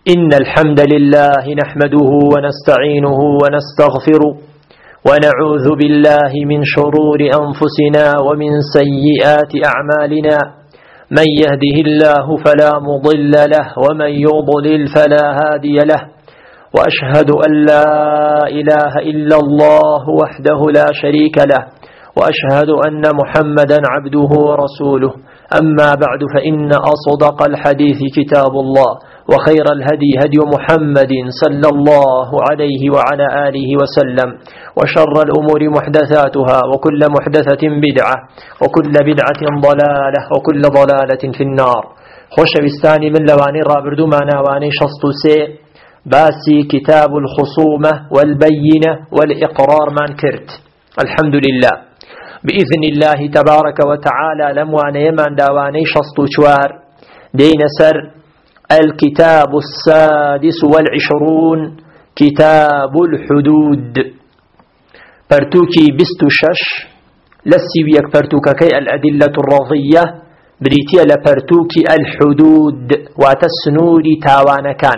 إن الحمد لله نحمده ونستعينه ونستغفره ونعوذ بالله من شرور أنفسنا ومن سيئات أعمالنا من يهده الله فلا مضل له ومن يضلل فلا هادي له وأشهد أن لا إله إلا الله وحده لا شريك له وأشهد أن محمدا عبده ورسوله أما بعد فإن أصدق الحديث كتاب الله وخير الهدي هدي محمد صلى الله عليه وعلى آله وسلم وشر الأمور محدثاتها وكل محدثة بدعة وكل بدعة ضلالة وكل ضلالة في النار. خوش بستاني من لواني رابردو ما ناواني شصط سي باسي كتاب الخصومة والبينة والإقرار من كرت. الحمد لله بإذن الله تبارك وتعالى لموان يمان داواني شصط شوار دين سر الكتاب السادس والعشرون كتاب الحدود برتوكي بستشش لسيويك برتوككي الأدلة الرضية بريتيا لبرتوكي الحدود وتسنوري تاوان كان.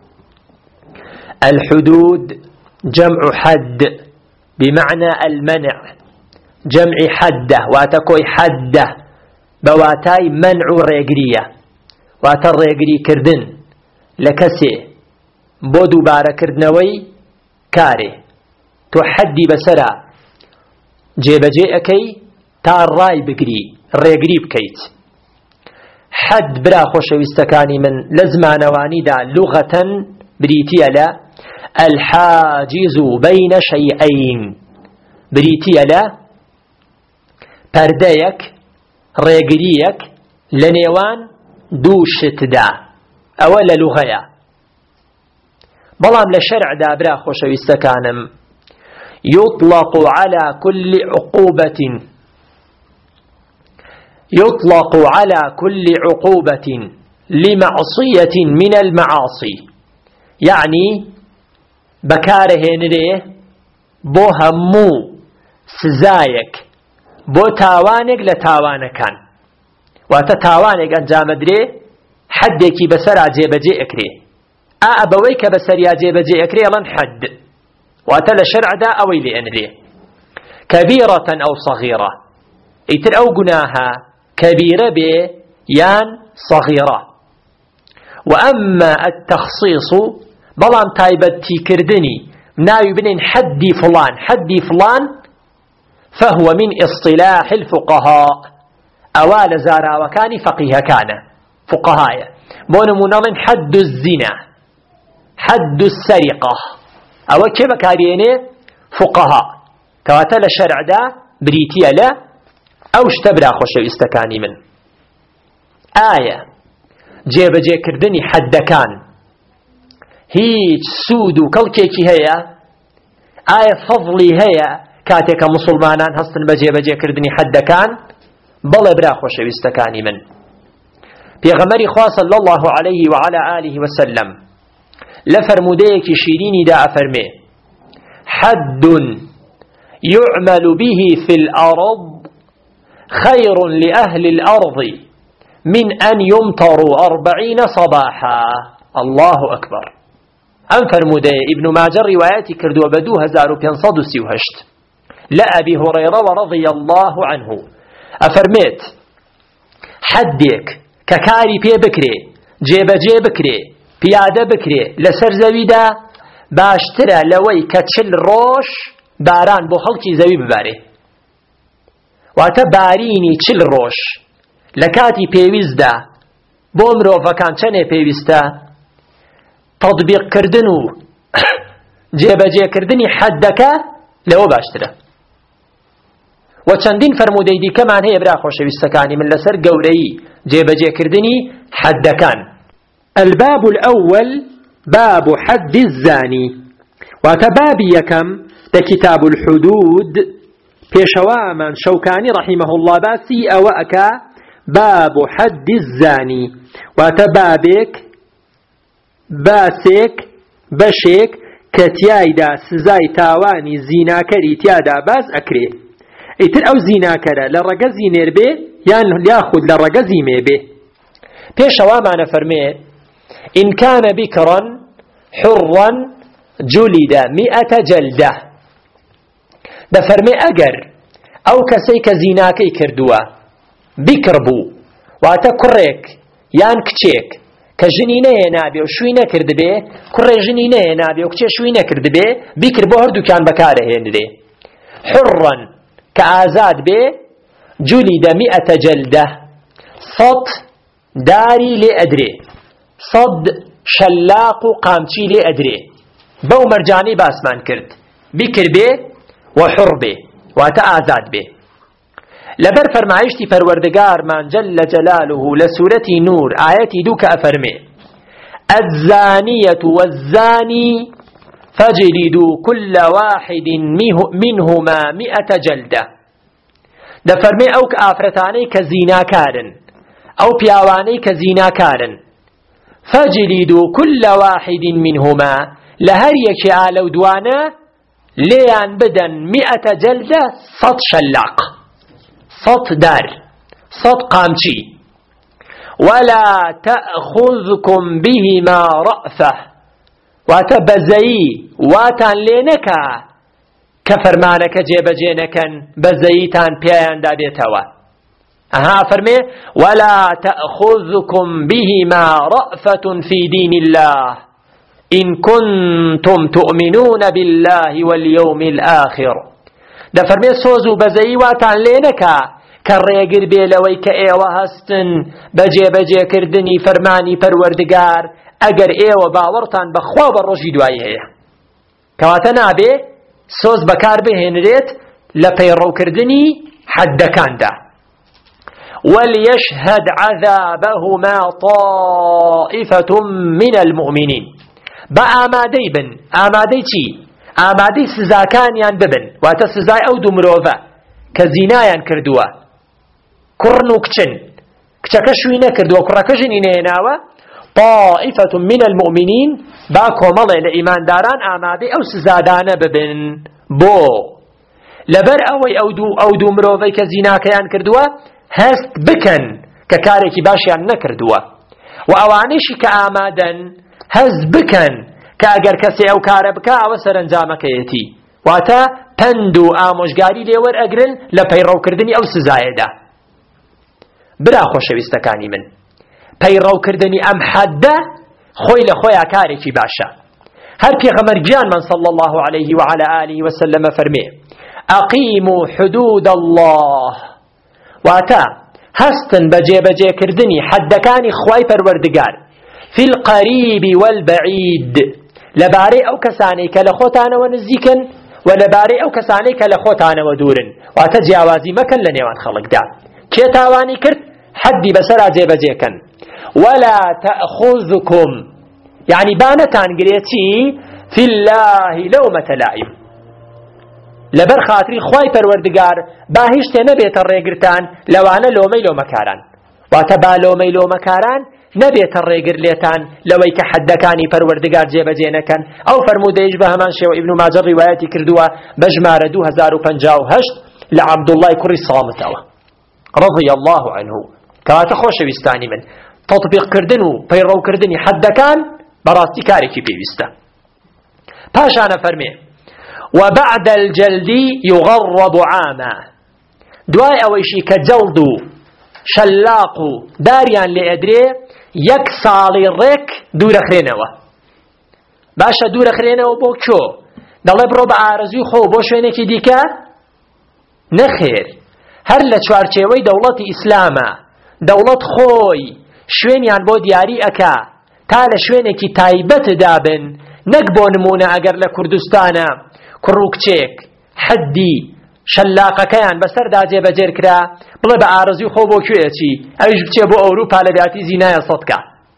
الحدود جمع حد بمعنى المنع، جمع حده واتكوي حده بواتاي منع ريقرية واتر ريقري كردن لكسي بودو بارا كردنوي كاري تحدي بسرا جيبجي اكي تار راي بقري ريقري بكيت. حد برا خوشويستكاني من لزمانواني دا لغة بريتيا لا الحاجز بين شيئين، بريتيا لا پردەیەک ڕێگریەک لە نێوان دوو شتدا، ئەوە لە لوغەیە. بەڵام لە شەرعدا برا خۆشەویستەکانم يطلق على كل عقوبة لمعصية من المعاصي، يعني بكاره نريه بو همو سزايك بۆ تاوانێک لە تاوانەکان واتە تاوانێک ئەنجامەدرێ حەدێکی بەسەرا جێبەجێ ئەکرێ ئەبەوەی کە بەسەریا جێبەجێ ئەکرێ ئەڵەن حەد واتە لە شەرعدا ئەوەی لێ ئەنرێ کەبیرەتەن ئەو سەغیرە، ئیتر ئەو گوناهە کەبیرە بێ یان سەغیرە. وأما التخصيص بەڵام تایبەتیکردنی ناوی بنین حەدی فڵان حەدی فڵان فهو من اصطلاح الفقهاء، أوال زارا وكان فقيه كان فقهاء بونمونا من حد الزنا حد السرقة أو كيف كاريني فقهاء كواتل الشرع دا بريتيا لا أو اشتبرا خوشو استكاني من آية جيب جي كردني حد كان هيج سود وكالكيكي هيا آية فضلي هيا كاتێکە مسلمانان هەستن بە جێبەجێکردنی حەدەکان بەڵێ برا خۆشەویستەکانی من. پێغەمبەری خوا صلی الله عليه وعلى آله وسلم لە فەرموودەیەکی شیرینی دا ئەفەرمێ حد يعمل به في الأرض خير لأهل الأرض من أن يمطروا 40 صباحا. الله أكبر. ئەم فەرموودەیە ابن ماجه ڕیوایەتی کردووە بە 2538 لأبي هريرة رضي الله عنه أفرميت حدك ككاري بي بكري جيبجي بكري بيادة بكري لسر زويدا باشترى لوي كتشل روش باران بو خلقي زوي بباري واتباريني تشل روش لكاتي بيوزدا بومرو فكان چنه بيوزدا تطبيق كردنو جيبجي كردني حدك لو باشترى. وچەندین فەرموودەی دیکەمان هەیە برا خۆشەویستەکانی من لەسەر گەورەی جێبەجێکردنی حەدەکان. الباب الأول باب حد الزاني واتە بابی یەکەم لە کتاب الحدود پێشەوامان شەوکانی رحمه الله باسی ئەوە ئەکا باب حد الزاني واتە بابێک باسێک بەشێک کە تیایدا سزای تاوانی زیناکەری تیادا باز ئەکرێ. ئیتر ئەو زیناکەرە لە ڕەگەزی نێر بێ یان یاخود لە ڕەگەزی مێ بێ. پێشەوامانە فەرمێ إن كان بكرا حرا جلد 100 جلدة. دفرمي أجر أو كسيك زيناكي كردوا بكر بو واتا كريك يان كتشيك كجنينه نابي وشوينه كرد بي كره جنينه نابي وكتش شوينه كرد بي بكر بو هردو كان بكاره هندي حرا كآزاد بي جلد 100 جلدة صد داري لأدري صد شلاق قامتي لأدري بو مرجاني باسمان كرد بكر بي وحر بي واتا آزاد بي لبر فرمایشتی پروردگار من جل جلاله لسورة نور آياتي دوك أفرمي الزانية والزاني فاجلدوا كل واحد منهما 100 جلدة. دفرمي أو كآفرتاني كزينا كارن أو بياواني كزينا كارن فاجلدوا كل واحد منهما لهر يكي آلو دوانا ليان بدن 100 جلدة صد شلاق صد دار صد قامشي ولا تأخذكم بهما رأفة واتبزي واتان لينكا كفرمانك جيب جينكا بزيتان بيان دابيتوا فرمي ولا تأخذكم بهما رأفة في دين الله إن كنتم تؤمنون بالله واليوم الآخر. ده فرمي سوزو بزي واتان لينكا كالريقر بيلوي كأيوه هستن بجي كردني فرماني پروردگار اگر ايوه باورتان بخواب الرجي دوائيه كواتنا بي سوز بكار بهنريت لپيرو كردني حد كان ده وليشهد عذابهما طائفة من المؤمنين بآمادي بن آمادي چي آمادي سزاكانيان ببن واتا سزاي او دمروفا كزينايان كردوا كرنو كچن كچكشوينه كردوا كركجنينه ناوا طائفة من المؤمنين باكو مالي لإيمان داران آمادي او سزادانه ببن بو لبر او دمروفا كزيناكيان كردوا هست بكن ككاريكي باشيان نكردوا وأوانيشي كآمادن هز بكن كأجر كسي أو كاربكا أو سرنجامكيتي واتا پندو آموشگاری لێوەر ئەگرن لە پەیڕەوکردنی ئەو سزایەدا. برا خۆشەویستەکانی من پەیڕەوکردنی ئەم حەدە خۆی لە خۆیان کارێکی باشە. هەر پێغەمبەر گیانمان صلى الله عليه وعلى آله وسلم فەرمێ ئەقیموا حدود الله واتا هەستن بەجێبەجێکردنی حەدەکانی خوای پەروەردگار في القريب والبعيد لباري أو كساني كالخوتان ونزيكن ولباري أو كساني كالخوتان ودورن واتجاوازي مكان لنيوان خلق دا كيتاواني كرت حدي بسرا جيب جيكن ولا تأخذكم يعني بانتان قريتي في الله لومة لائم لبر خاطري خواي پروردگار باهشت نبيت الرقرتان لوانا لومي لومكاران واتبا لومي لومكاران نبيت الرقر ليتان لويك حدكاني پروردگار جيب جينكن او فرموديش بهمان شو ابن ماجر رواياتي كردوا بجمار 2058 لعبد الله كري صامتوا رضي الله عنه كواتا خوش ويستاني من تطبيق كردنو بيرو كردني حدكان براستي كاريكي بيوستا باشانا فرمي وبعد الجلد يغرب عاما دواي اويشي كجلدو شلاقو داريان لأدري يك سالي ريك دور اخرينوا باشا دور اخرينوا بو كو دالي برو بعارزو خو بو شوينكي ديكا نخير هر لچوارچيوي دولت اسلاما دولت خوي شوينيان بو دياري اكا تال شوينكي تايبت دابن نقبو نمونا اگر لكردستانا كروكچيك حدي شلاقه كيان بسر داجي بجير كرا بلا بعارزي خو بو كويتي ايش بچي بو اوروبا لبياتي زينايا صدقه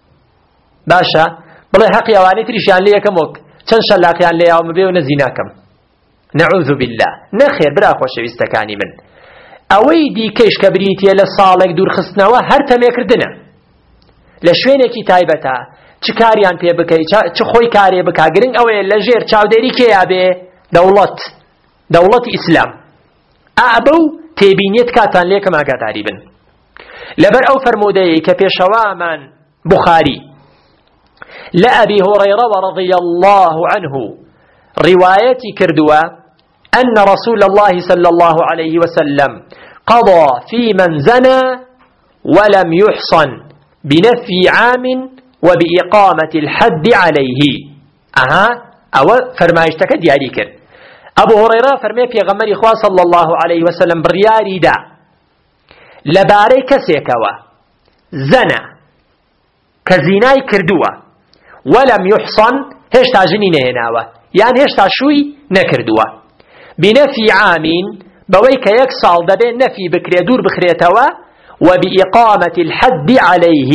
باشا بلا حق يواني تريشان لي كموك چن شلاقيان لي او مبيو نزيناكم نعوذ بالله نخير برا خوش ويستكاني من اوي دي كيش كبريتي لصالك دور خصنوا هر تمي كردنا لشوينكي تايبتا چ كاريان پي بكاي چ خوي كاري بكا گرين اوي لجير چاوديري كيابي دولت اسلام أبو تبينيت كاتان ليك ما قاتاري بن لبر أو فرمودي كبيشوا من بخاري لأبي هريرة رضي الله عنه رواية كردوا أن رسول الله صلى الله عليه وسلم قضى في من زنى ولم يحصن بنفي عام وبإقامة الحد عليه. أو فرمايشتك دياري كرد. أبو هريرة فرمي في غمر إخوة صلى الله عليه وسلم برياري دا لباري كسيكوا زنا كزيناي كردوا ولم يحصن هشتا جنين هناوا يعني هشتا شوي نكردوا بنفي عام بويك يكسال دبين نفي بكري دور بخريتوا وبإقامة الحد عليه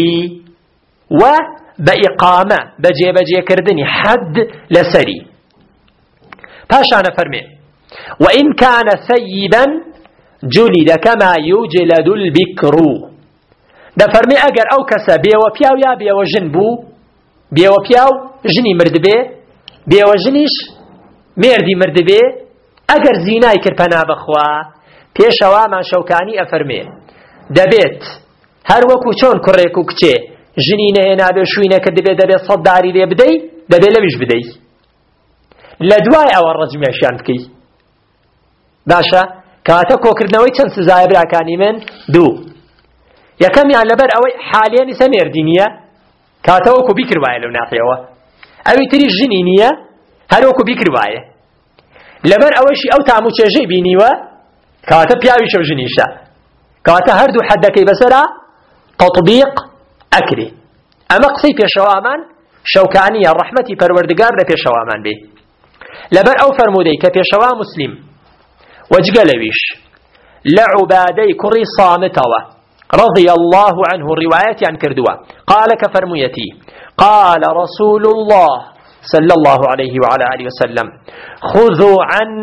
وبإقامة بجي كردني حد لسري. باشانا فرمي وإن كان ثيبا جلد كما يجلد البكر. ده فرمي أجر أو كسا بيو بياو يا بيو جنبو بيو بياو جني مرد بي بيو جنيش مردي مرد بي أجر زيناي كربنا بخوا بيشوا ما شوكاني أفرمي دبيت هر وكو چون كريكو كچه جنينه هنا بشوينه كدبي دبي صداري لي بدي دبي لبيش بدي لدواي او الرجم يشان بكي باشا كاتا كوكردنوي چند سزای براکانی من دو یکم یان لبر اوی حاليا سمير دينيا كاتا وكو بكر واي لو ناقيوا اوي تري جنينيا هر وكو بكر واي لبر اوشي او تامو چجي بينيوا كاتا بياوي شو جنيشا كاتا هردو حدكي بسرا تطبيق أكري أما قصي في شوامان شوكانية الرحمة پروردگار في شوامان به لبر أو فرمودي كفي شوا مسلم وجقلويش لعبادي كري صامتوا رضي الله عنه الرواية عن كردوا قال كفرميتي قال رسول الله صلى الله عليه وعلى آله وسلم خذوا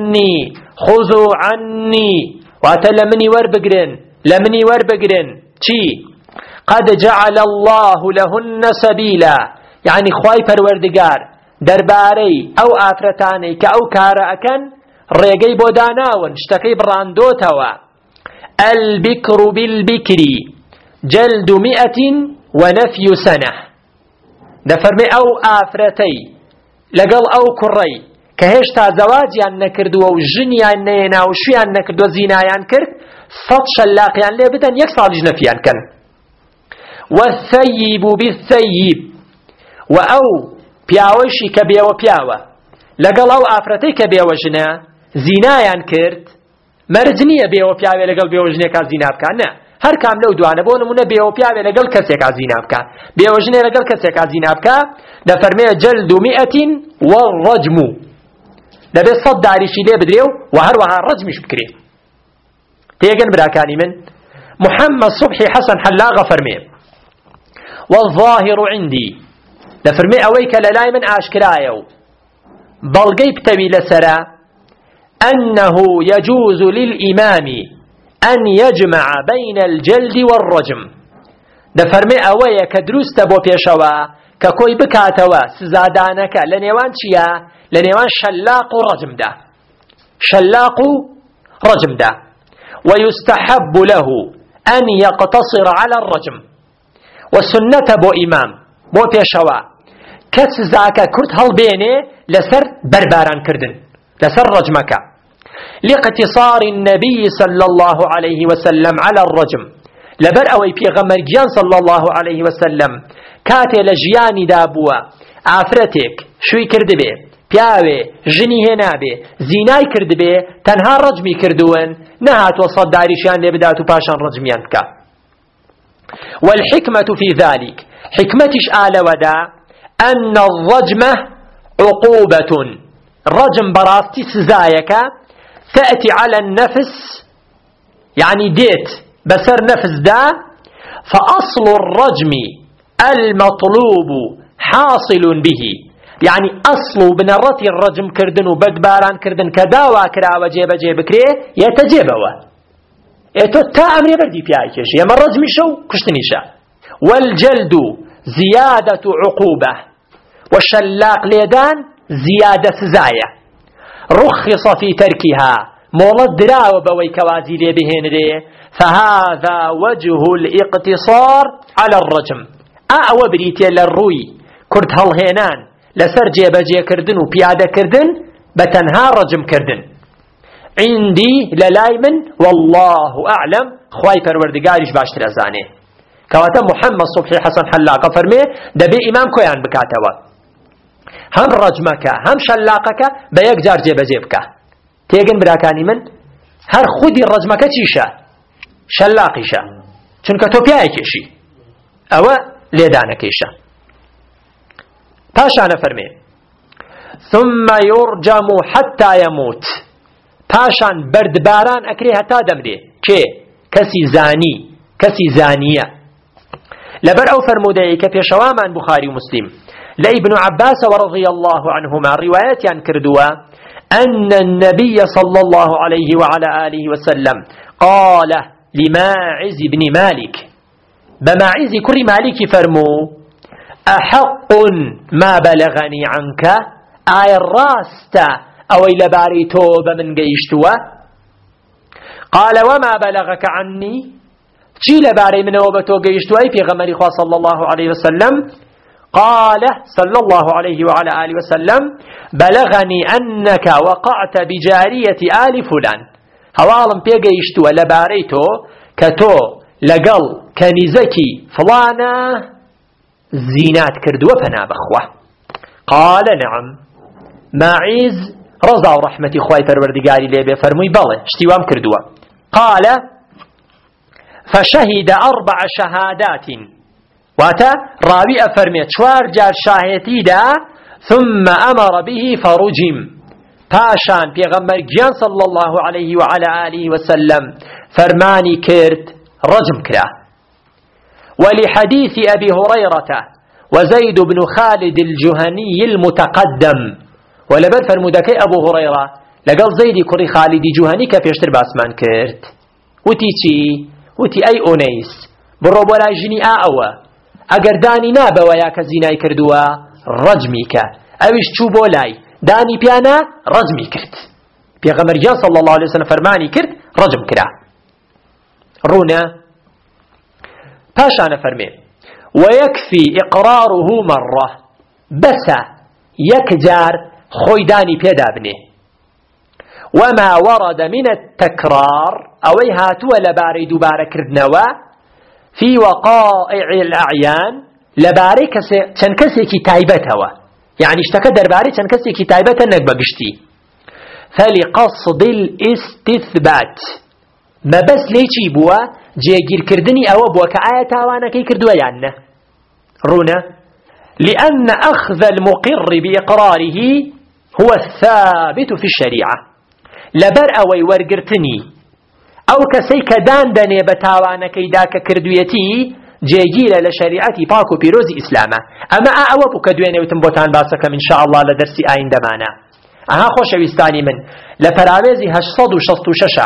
عني واتلمني وربقرن چي قد جعل الله لهن سبيلا يعني خواي پروردگار درباري او آفرتاني كأو كارأكن ريقي بوداناون اشتكي براندوتوا البكر بالبكر جلد 100 ونفي سنة دفرمي او آفرتي لقل او كري كهشتا زواجيان نكردوا وجنيان نينا وشويان نكردوا زينايان كرد 100 شلاقيان ليه بدن يكسال جنفيان كان والثيب بالثيب وأو بياوشي كبيو بياوة لقل أو آفرتي كبيو جنا زينايان كرد مرجنية بيو بياوة لقل بيو جنا كا زينا بكا نا هر كام لو دوانا بونمونا بيو بياوة لقل كسي كا زينا بكا بيو جنا لقل كسي كا زينا بكا دفرمي جلد 100 والرجم دبي صد داريشي ليه بدريو وهروها الرجمش بكري تيجن براكاني من محمد صبحي حسن حلاغة فرمي والظاهر عندي لفرمي أويك للاي من آشكرايو بلغي بتوي لسرا أنه يجوز للإمام أن يجمع بين الجلد والرجم لفرمي أويك دروس تبو بيشوا ككوي بكاتوا سزادانك لنيوان شيا لنيوان شلاق رجم دا شلاق رجم دا ويستحب له أن يقتصر على الرجم والسنة بو إمام بو بيشوا كس زاكا كرت هل بيني لسر برباران كردن لسر رجمك لاقتصار النبي صلى الله عليه وسلم على الرجم لبر أوي بيغمر جيان صلى الله عليه وسلم كاتي لجياني دابوا عفرتك شوي كرد بي پیاوێ ژنی هێنابێ زینای کرد بێ تەنها ڕەجمی کردوون نەهاتوە سەد داریشیان لێ بدات و پاشان ڕەجمیان بکە. والحكمة في ذلك حكمتش آلودا أن الرجمة عقوبة رجم براستي سزايك تأتي على النفس يعني ديت بسر نفس دا فأصل الرجم المطلوب حاصل به يعني أصل بنرتي الرجم كردن وبدباران كردن كداوا كراوة جيبا جيبكري يتجيبوا يتو تا أمري بردي بيايكش يما الرجم شو كشتنيشا. والجلد زيادة عقوبة والشلاق ليدان زيادة سزايا رخص في تركها مولد دراوة بوي كوازي لي بهن دي فهذا وجه الاقتصار على الرجم أعوى بريتي للروي كرد هەڵهێنان لەسەر جێبەجێکردن و پیادەکردن بە تەنها ڕەجم کردن. عندي لەلای من والله أعلم خوای پەروەردگاریش باشتر ئەزانێ. کەواتە محەممەد سوبحی حەسەن حەلاقە فەرمێ دەبێ ئیمام کۆیان بکاتەوە، هەم ڕەجمەکە هەم شەلاقەکە بە یەک جار جێبەجێ بکە. تێگن براکانی من، هەر خودی ڕەجمەکە چیشە؟ شەلاقیشە، چونکە تۆ پیایەکێشی، ئەوە لێدانەکەیشە. پاشانە فەرمێ ثم يرجم حتى يموت، پاشان بەردباران ئەکرێ هەتا دەمرێ. کێ؟ کەسی زانی، کەسی زانیە. لەبەر ئەو فەرمودەیە کە پێشەوامان بوخاری و مسلم لە ئیبن عەباس رضي الله عنهما ڕیوایەتیان کردووە أن النبي صلى الله عليه وعلى آله وسلم قال لماعز بن مالك، بماعز كري مالك فرمو أحق ما بلغني عنك، آي الراست أو إلى باري توب من قيشتوا؟ قال وما بلغك عني، چی لباري من وبتو قيشتوا في غمري صلى الله عليه وسلم؟ قال صلى الله عليه وعلى آله وسلم بلغني أنك وقعت بجارية آل فلان، هوالم بيقيشتوا لباريتو كتو لقل كنزكي فلانا زينات كردوا فنا بخوة. قال نعم. ماعز رضا ورحمة خواي پروردگاري ليبه فرموي بله اشتوام كردوا. قال فشهد 4 شهادات، واتا راوي أفرمي 4 جار شاهدتي دا، ثم أمر به فرجم، پاشان پیغمبر گیان صلى الله عليه وعلى آله وسلم فرماني كرت رجم كرا. ولحديث أبي هريرة وزيد بن خالد الجهني المتقدم، ولبر فرمودكي أبو هريرة لقال زيد كري خالد جهني كفيشتر باسمان كرت. وتي چي؟ وتي أي أونيس برو ولا جني آوة اگر دانی نابوا یا کزینای کردوا رجمی که، اویش چو بولاي دانی پیانا رجمی کرد. پیغمبر جان صلی الله علیه وسلم فرمانی کرد رجم کرا. رونا پاشان فرمی ويكفي إقراره مرة، بس يكجار خويداني بيدا بني. وما ورد من التكرار أوي هاتوا لباري دوبارة كردنوا في وقائع الأعيان لباري تنكسي كتايبتها، يعني اشتكى درباري تنكسي كتايبتها انك بقشتي. فلقصد الاستثبات، ما بس ليشي بوا جيجير كردني او بوا كآية وانا كي كردوا يعني رونا، لأن أخذ المقر بإقراره هو الثابت في الشريعة. لبر اوي ورقرتني او کسی که داندنه بتاوانه کیداک کردویتی جیگیره لشریعتی پاک و پیروزی اسلامه. اما او بو کدوینه وتم بوتان باسکم ان شاء الله لدرسی آینده مانه. اها خوشویستانی من لپراویزی 866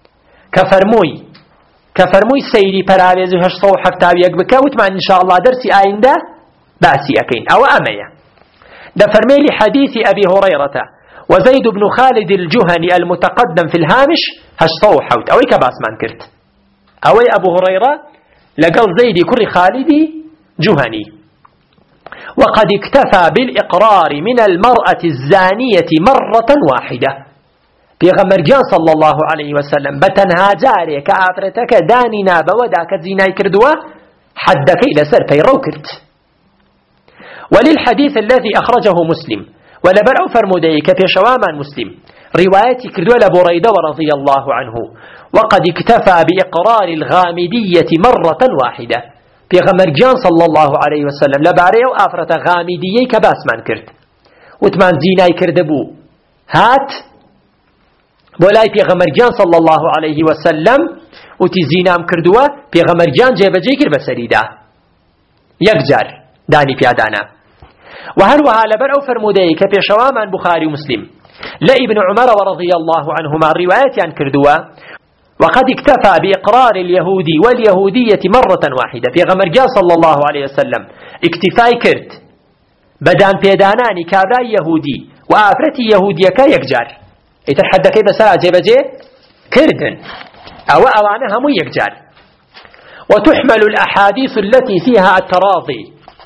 كفرموي سيري پراویزی 871 بکه وتمان ان شاء الله درسی آینده باسی اکین او اميه. دفرمي لحديث ابي هريرة وزيد بن خالد الجهني المتقدم في الهامش 8 اوي كباس من كرت اوي ابو هريرة لقال زيد كر خالدي جهني. وقد اكتفى بالإقرار من المرأة الزانية مرة واحدة، پیغمبر جان صلى الله عليه وسلم بتنها جاري كافرتك داني نابا وداك زيناي كردوا حدك إلى سر فيرو كرت. وللحديث الذي أخرجه مسلم ولبرأ فرمودي كفيشواما مسلم روايتي كردوا لبريدة رضي الله عنه وقد اكتفى بإقرار الغامدية مرة واحدة. پیغمبر جان صلى الله عليه وسلم لباري وآفرة غامدية كباس من كرت وتمان زيناي كردبو هات بولاي پیغمبر جان صلى الله عليه وسلم وتي زينام كردوا پیغمبر جان جيبجي كر بسريدا يكجار داني پیادانا. وهروها لبرأ فرمودي كبيشواما بخاري ومسلم لابن عمر ورضي الله عنهما الروايات عن كردوا وقد اكتفى بإقرار اليهودي واليهودية مرة واحدة. في غمرجان صلى الله عليه وسلم اكتفاي كرت بدان بيداناني كابراي يهودي وآفرتي يهودية كيكجار يتحدى كيف سرع جيبجي كردن أو أوانها مو يكجار. وتحمل الأحاديث التي فيها التراضي،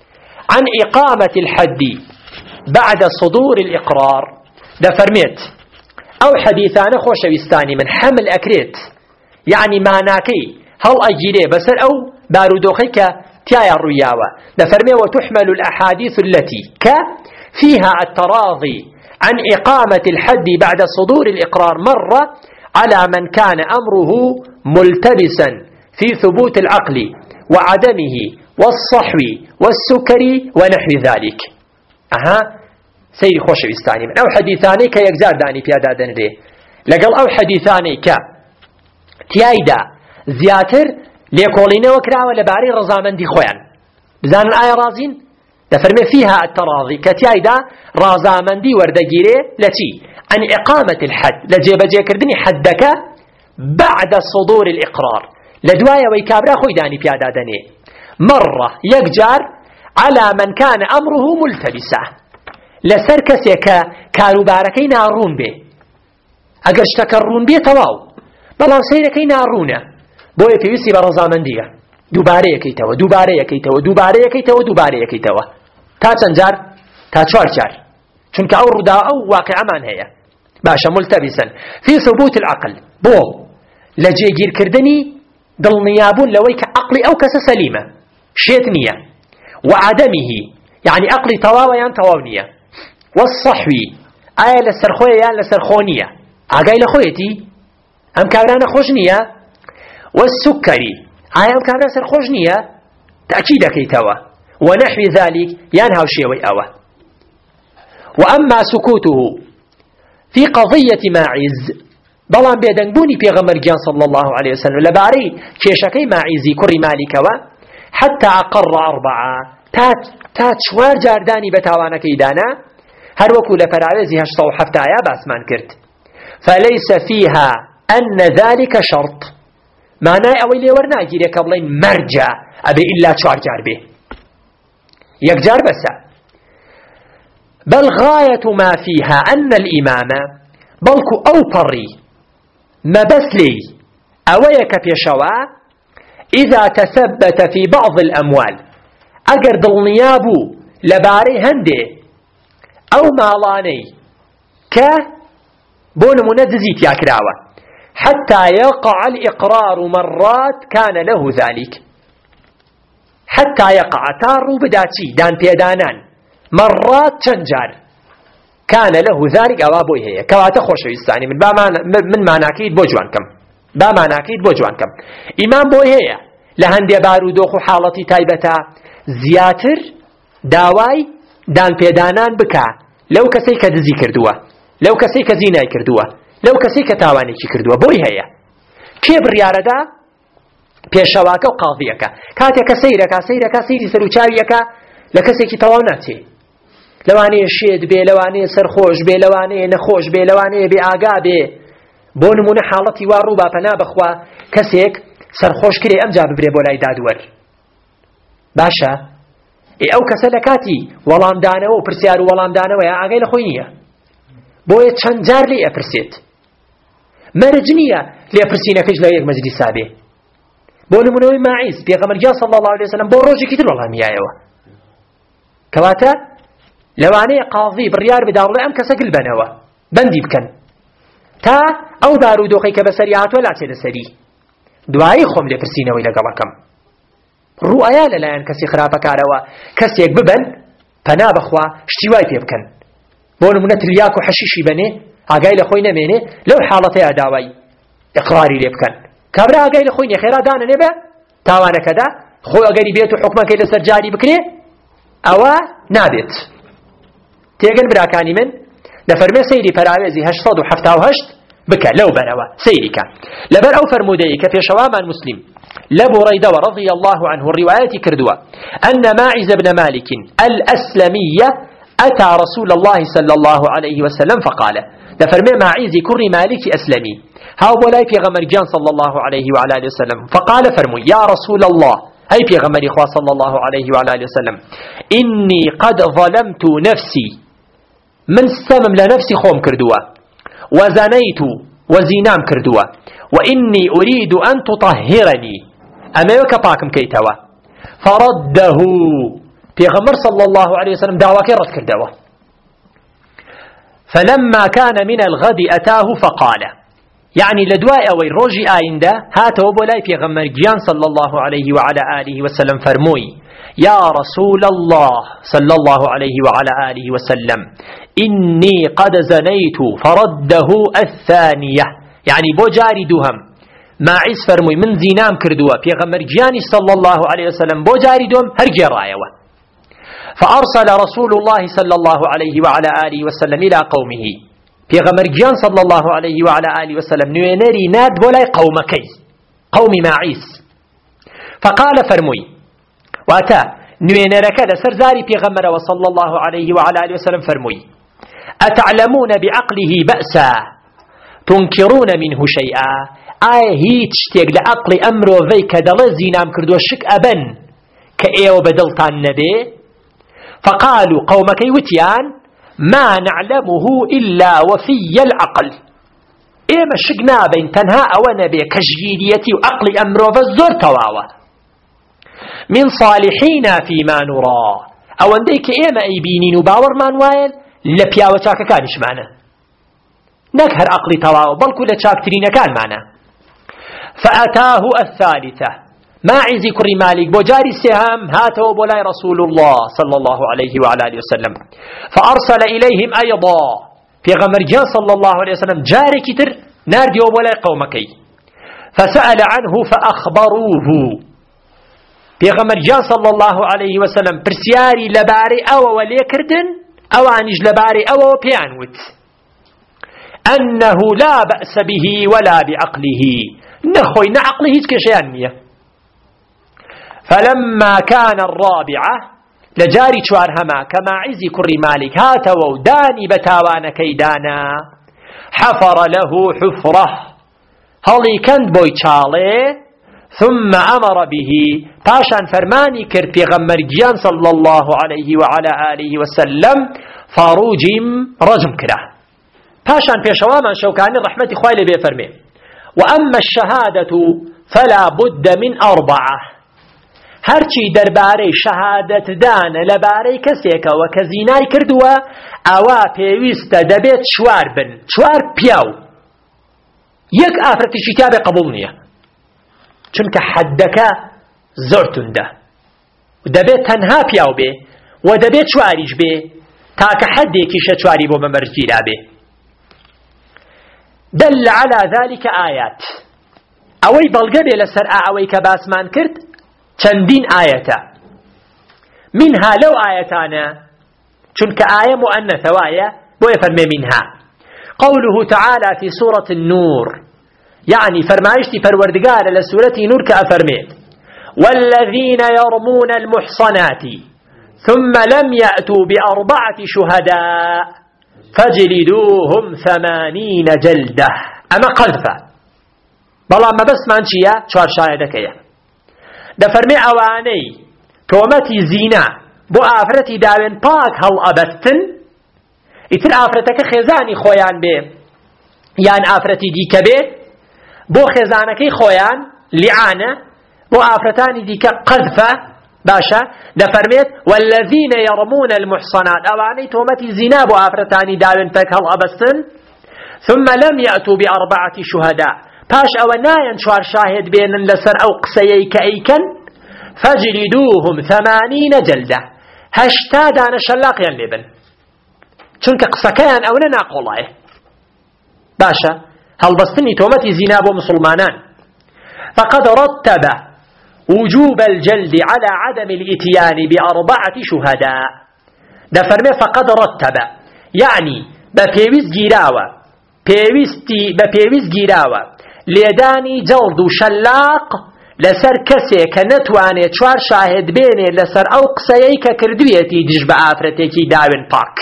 عن إقامة الحد بعد صدور الإقرار دفرميت أو حديثان خوشويستاني من حمل أكريت يعني معناكي هل أجيري بسر أو بارودوخيك تيايا الرياوة دفرمي وتحمل الأحاديث التي فيها التراضي عن إقامة الحد بعد صدور الإقرار مرة على من كان أمره ملتبسا في ثبوت العقل وعدمه والصحو والسكري ونحو ذلك سيري خوشويستاني من أو حديثاني كيكزار داني بيادا دنري لقل أو حديثاني تيايدا زياتر ليكولينه وكراوه لباري رزامندي خوان بزان الآية رازين دفرمي فيها التراضي كتيايدا رزامندي وردقيري لتي عن إقامة الحد لجيبجي كردني حدك بعد صدور الإقرار لدوايا ويكابرا خويداني بيادا دني مرة يكجار على من كان أمره ملتبسا لسر كسيكا كانوا باركي نارون به اگر اشتكرون به تواو بلان سيركي نارونه بوي پێویستی بە ڕەزامەندیە دووبارە یەکەیتەوە تا چەند جار تا 4 جار چونکە ئەو ڕوودا ئەو واقعەمان هەیە باشە ملتبسن في ثبوت العقل بۆ لە جێگیرکردنی دڵنیابوون لەوەی کە عقلی ئەو کەسە سەلیمە شێت نییە وعدمه يعني عقلی تەواوە یان تەواو نییە والصحوی ئایا لەسەر خۆیە یان لەسەر خۆ نییە ئاگای لە خۆیەتی ئەم کابرانە خۆش نییە والسكري عام كان سرخوش نية تأكيد كيتوا ونحو ذلك ينهو شيوي أوى وأما سكوته في قضية ماعز بلان بيدنبوني بيغمر جان صلى الله عليه وسلم لباري كيشكي ماعزي كري مالكوا حتى أقر 4 تات شوار جارداني بتاوانا كيدانا هر وكو لفراوزي هشتو حفتايا باسمان كرت فليس فيها أن ذلك شرط معناه أولي ورناجيري قبلين مرجع أبي إلا 4 جار به يكجار بس بل غاية ما فيها أن الإمام بلكو أوبري ما بسلي أويك بيشوا إذا تثبت في بعض الأموال أقرد النيابو لباري هندي أو مالاني بون منززيت يا كراوة حتى يقع الإقرار مرات كان له ذلك حتى يقع تارو بداتي دان بيدانان مرات تنجار كان له ذلك أوابوي هي كواتا خوشويستاني من معناكيد بوجوانكم إمام بوي هي لهندي بارودوخو حالتي تايبتا زياتر داواي دان بيدانان بكا لو كسيك دزي كردوه لو كسيك زيناي كردوه لو كسيك تاواني كردوه بوي هي كيف رياردا پێشەواکە و قاضیەکە کاتێککە سەیرەکە سەیری سەرچاویەکە لە کەسێکی تەواو ناچێ لەوانەیە شێت بێ لەوانەیە سەرخۆش بێ لەوانەیە نەخۆش بێ لەوانەیە بێ ئاگا بێ بۆ نمونە حاڵەتی وا ڕوو با پەنا بخوا کەسێک سەرخۆش کرێ ئەمجا ببرێ بۆ لای دادوەر باشە ئەو کەسە لە کاتی وەڵامدانەوە و پرسیار و وەڵامدانەوەیە ئاگای لە خۆی نییە بۆیە چەند جار لێ ئەپرسێت مەرج نییە لێپرسینەکەش لە یەک مەجلیسا بێ بۆ نمونەوەی ماعیز پێغەمبەر صلی الله عليه وسلم بۆ ڕۆژێکی تر وەڵامیایەوە کەواتە لەوانەیە قاضی بڕیار بدا بڵێ ئەم کەسە گلبەنەوە بەندی بکەن تا ئەو بارودۆخەی کە بەسەری هاتووە لاچێتە سەری دوایی خۆم لێپرسینەوەی لەگەڵەکەم ڕوئەیە لەلایەن کەسی خراپەکارەوە کەسێک ببەن پەنا بەخوا شتی وای پێ بکەن بۆ نمونە تریاک و حەشیشی بەنێ ئاگای لە خۆی نەمێنێ لەو حاڵەتەیە داوای ئیقراری لێ بکەن کابرا ئاگای لە خۆی نێخێرا دانەنێ بە تاوانەکەدا خۆی ئەگەری بێت و حکومەکەی لەسەر جاری بکرێ ئەوە نابێت تێگەن براکانی من دەفەرمێ سەیری پەراوێزی 878 بکە لەو بەرەوە سەیریکە لەبەر ئەو فەرمودەی کە پێشەوامان مسلم لأبو ريدة رضي الله عنه الرواية كردوا أن ماعز بن مالك الأسلمية أتى رسول الله صلى الله عليه وسلم فقال دفرمي ماعز كري مالك أسلمي هاو بولاي في غمرجان صلى الله عليه وعلى آله وسلم فقال فرموا يا رسول الله أي في غمر إخوة صلى الله عليه وعلى آله وسلم إني قد ظلمت نفسي من سمم لنفسي خوم كردوا وزنيت وزينام كردوا وإني أريد أن تطهرني أما يوكا باكم كيتوا فرده پیغمبر صلى الله عليه وسلم دعوة رد كردوا. فلما كان من الغد أتاه فقال، يعني لدواء أوي روجي آينده هاتوا بولاي پیغمبر جيان صلى الله عليه وعلى آله وسلم فرموي: يا رسول الله صلى الله عليه وعلى آله وسلم إني قد زنيت فرده الثانية، يعني بو جاري دوهم ما عيس فرموي من زينام كردوا پیغمبر جياني صلى الله عليه وسلم بو جاري دوم هرجي رايوه. فأرسل رسول الله صلى الله عليه وعلى آله وسلم إلى قومه، پیغمبر جيان صلى الله عليه وعلى آله وسلم نوينري ناد بولاي قومكي قوم معيس. فقال فرموي واتا نوينرك لسر زاري پیغمبر وصلى الله عليه وعلى آله وسلم فرموي: أتعلمون بعقله بأسا تنكرون منه شيئا؟ هيت شتيق لعقل أمره ذي كدل زينام كردو شك أبن كأيو بدلتان نبي. فقالوا قومكي وتيان: ما نعلمه إلا وفي العقل، إيما شقنا بين تنها أو نبي كجيديتي وعقل أمره فالزور تواوى من صالحين فيما نرى، أو انديك إيما أيبينين وباور مانوائل لبيا وشاك كانش معنا نكهر عقلي تواوى بل كل شاكترين كان معنا. فأتاه الثالثة ما عزي كري مالك بجاري السهام هاتوا بولاي رسول الله صلى الله عليه وعلى آله وسلم، فأرسل إليهم أيضا في غمرجان صلى الله عليه وسلم جاري كتر ناردي بولاي قومكي. فسأل عنه فأخبروه، في غمرجان صلى الله عليه وسلم برسياري لباري أو وليكردن أو عنج لباري أو بيانوت أنه لا بأس به ولا بعقله، نخوي نعقله كشيانية. فلما كان الرابعة لجاري شوارهما كما عزي كري مالك هاتوا داني بتاوان كيدانا، حفر له حفرة هلي كند بوي چالي، ثم أمر به پاشان فرماني كرد پیغمبر جيان صلى الله عليه وعلى آله وسلم فاروجم رجم كره. پاشان پیشوامان شوكاني رحمة خوالي بيفرمي: وأما الشهادة فلا بد من أربعة، هرچی دربارەی شەهادەت دانە لەبارەی کەسێکە و کە زینای کردووە ئەوا پێویستە دەبێت چوار بن، چوار پیاو. یەک ئافرەتیشی تابێ قبول نییە، چونکە حەدەکە زۆر توندە، دەبێت تەنها پیاو بێ و دەبێت چواریش بێ تاکە حەدێکیشە چواری بۆ بەمەرجگیرا بێ. دل على ذلك آيات، ئەوەی بەڵگە بێ لەسەر ئەوەی کە باسمان کرد چەندین ئاەتە. منها لەو ئاەتانە چونکە ئاە مؤنثە وایە بۆیە فەرمێ منها. قوله تعالى في سورة النور، يعني فرمايشتي پروردگار لسورة نور كأفرميت: والذين يرمون المحصنات ثم لم يأتوا بأربعة شهداء فاجلدوهم 80 جلدة. أما قذفة بلا ما بس مانشيا چوار شاهدكيا دفرمي أواني تومتي زينة بو آفرتي داوين باك هل أبستن إتر آفرتك خزاني خويان بي يان آفرتي ديك بي بو خزانكي خويان لعانة بو آفرتاني ديك قذفة باشا دفرميت: والذين يرمون المحصنات أواني تومتي زينة بو آفرتاني داوين باك هل أبستن ثم لم يأتوا بأربعة شهداء باش أونايا شوار شاهد بين لسر أو قسيك أيكن فاجلدوهم 80 جلدة، هشتا دانا شلاقيا لبن چونك قسكيان أو نناقولاي باشا هل بستني تومتي زيناب ومسلمانان. فقد رتب وجوب الجلد على عدم الاتيان ب4 شهداء. دفرمي فقد رتب يعني بپیویست گیراوە بپیویست گیراوە لێدانی جەڵد و شەلاق لەسەر کەسێک کە نەتوانێت چوار شاهد بێنێ لەسەر ئەو قسەیەی کە کردوێتی دژ بە ئافرەتێکی داوێن پاک.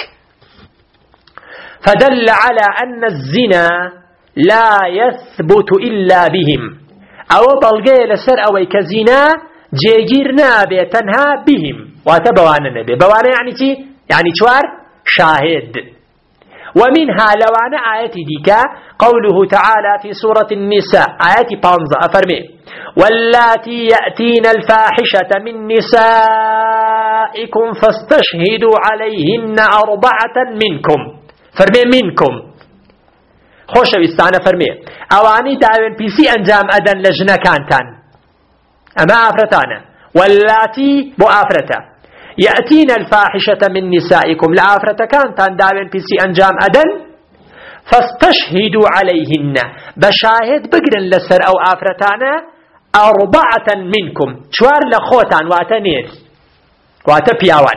فدل على أن الزنا لا يثبت إلا بهم، أو بلغي لسر أوي كزنا جيجير نابي تنها بهم واتبوانا نبي بوانا يعني تي يعني شوار شاهد. ومنها لوانا آية ديكا قوله تعالى في سورة النساء آية بانزا أفرمي: واللاتي يأتين الفاحشة من نسائكم نسائكم فاستشهدوا عليهن 4 منكم. فرمي منكم خۆشەویستانە فەرمێ ئەوانەی داوێن پیسی ئەنجام ئەدەن لە ژنەکانتان ئەمە ئافرەتانە واللاتی بۆ ئافرەتە يأتين الفاحشة من نسائكم لآفرتكانتان داوين پیسی ئەنجام ئەدەن فاستشهدوا عليهن بشاهد بقرن لسر أو آفرتانا 4 منكم 4 لخوتان واتنير واتبياوان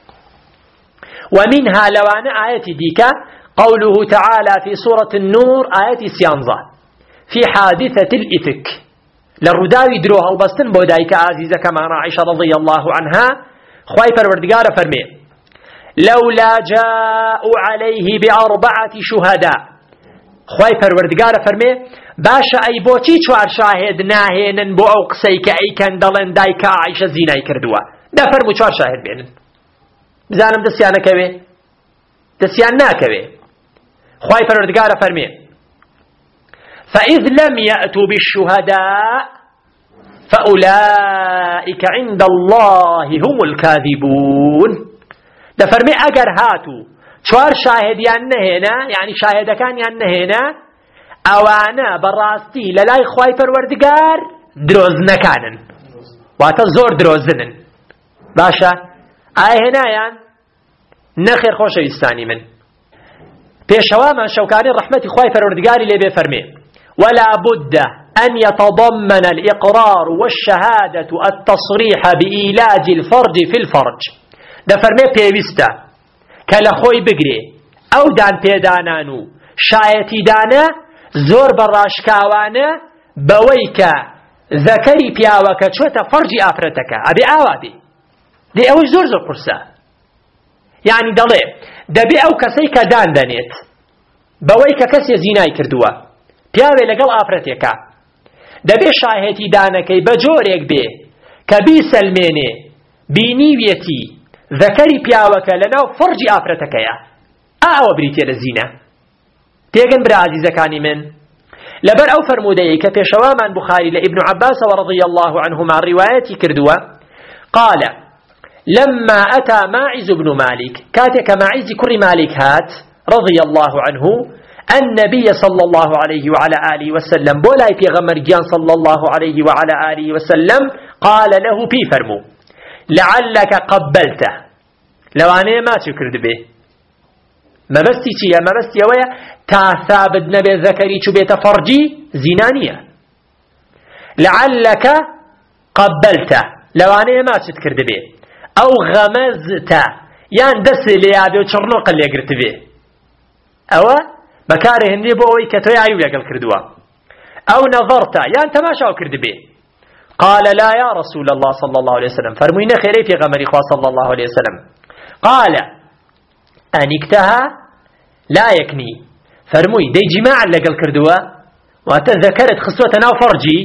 ومنها لوان آية ديكا قوله تعالى في سورة النور آية سيانزة في حادثة الإفك للرداوي دروها البستن بودايك عزيزة كما عائشة رضي الله عنها خواهي پروردگار فرمي لولا جاءوا عليه ب4 شهداء خواهي پروردگار فرمي باشا اي بوچي 4 شاهد ناهينن بو او قسي كأي كان دلن دايكا عائشة زيناي كردوا دا فرمو 4 شاهد بينن بزانم دسيانا كوي دسيان ناكوي خواهي پروردگار فرمي فإذ لم يأتوا بالشهداء فأولئك عند الله هم الكاذبون ده فرمي اگر هاتو 4 شاهد ينهينا يعني شاهد كان ينهينا اوانا براستي للاي خواي پروردگار دروز نكانن واتا زور دروزنن باشا هنا يعني نخير خوش يستاني من بيشواما شوكاني رحمتي خواي پروردگاري لي بفرمي ولا بد أن يتضمن الإقرار والشهادة التصريح بإيلاج الفرج في الفرج ده فرمي بيوستا كالخوي بقري أو دان بيدانانو شايتي دانا زور براشكاوانا بويكا ذكري بياوكا چوتا فرجي آفرتك أبي آوابي دي أوش زور زور قرسا يعني دلي دبي أو كسيكا دان دانيت بويكا كسي زيناي كردوا بياوي لقل آفرتك دبي شاهدي دانكي بجوريك بي كبي سلميني بنيويتي ذكري بياوكا لناو فرجي آفرتك يا أعوى بريتي للزينة تيغن برازي زكاني من لبر أو فرموديك بيشوامان بخاري لابن عباس ورضي الله عنهما الرواية كردوا قال لما أتى ماعز بن مالك كاتك ماعز كر مالك هات رضي الله عنه النبي صلى الله عليه وعلى آله وسلم بولاي في غمرجان صلى الله عليه وعلى آله وسلم قال له بي فرمو لعلك قبلته لو أنا ما تكرد به ما بستي چيا ما بستي ويا تثابت نبي ذكري شو بيت فرجي زينانية لعلك قبلته لو أنا ما تكرد به أو غمزته يعني دس لي أبي وشرنوق اللي قرت به أو بكاره هندي بوي كتوي عيو لقل كردوا أو نظرت يعني تماشى كرد به قال لا يا رسول الله صلى الله عليه وسلم فرمينا خيري في غمر إخوة صلى الله عليه وسلم قال أنكتها لا يكني فرمي دي جماع لقل كردوا وتذكرت خصوتنا وفرجي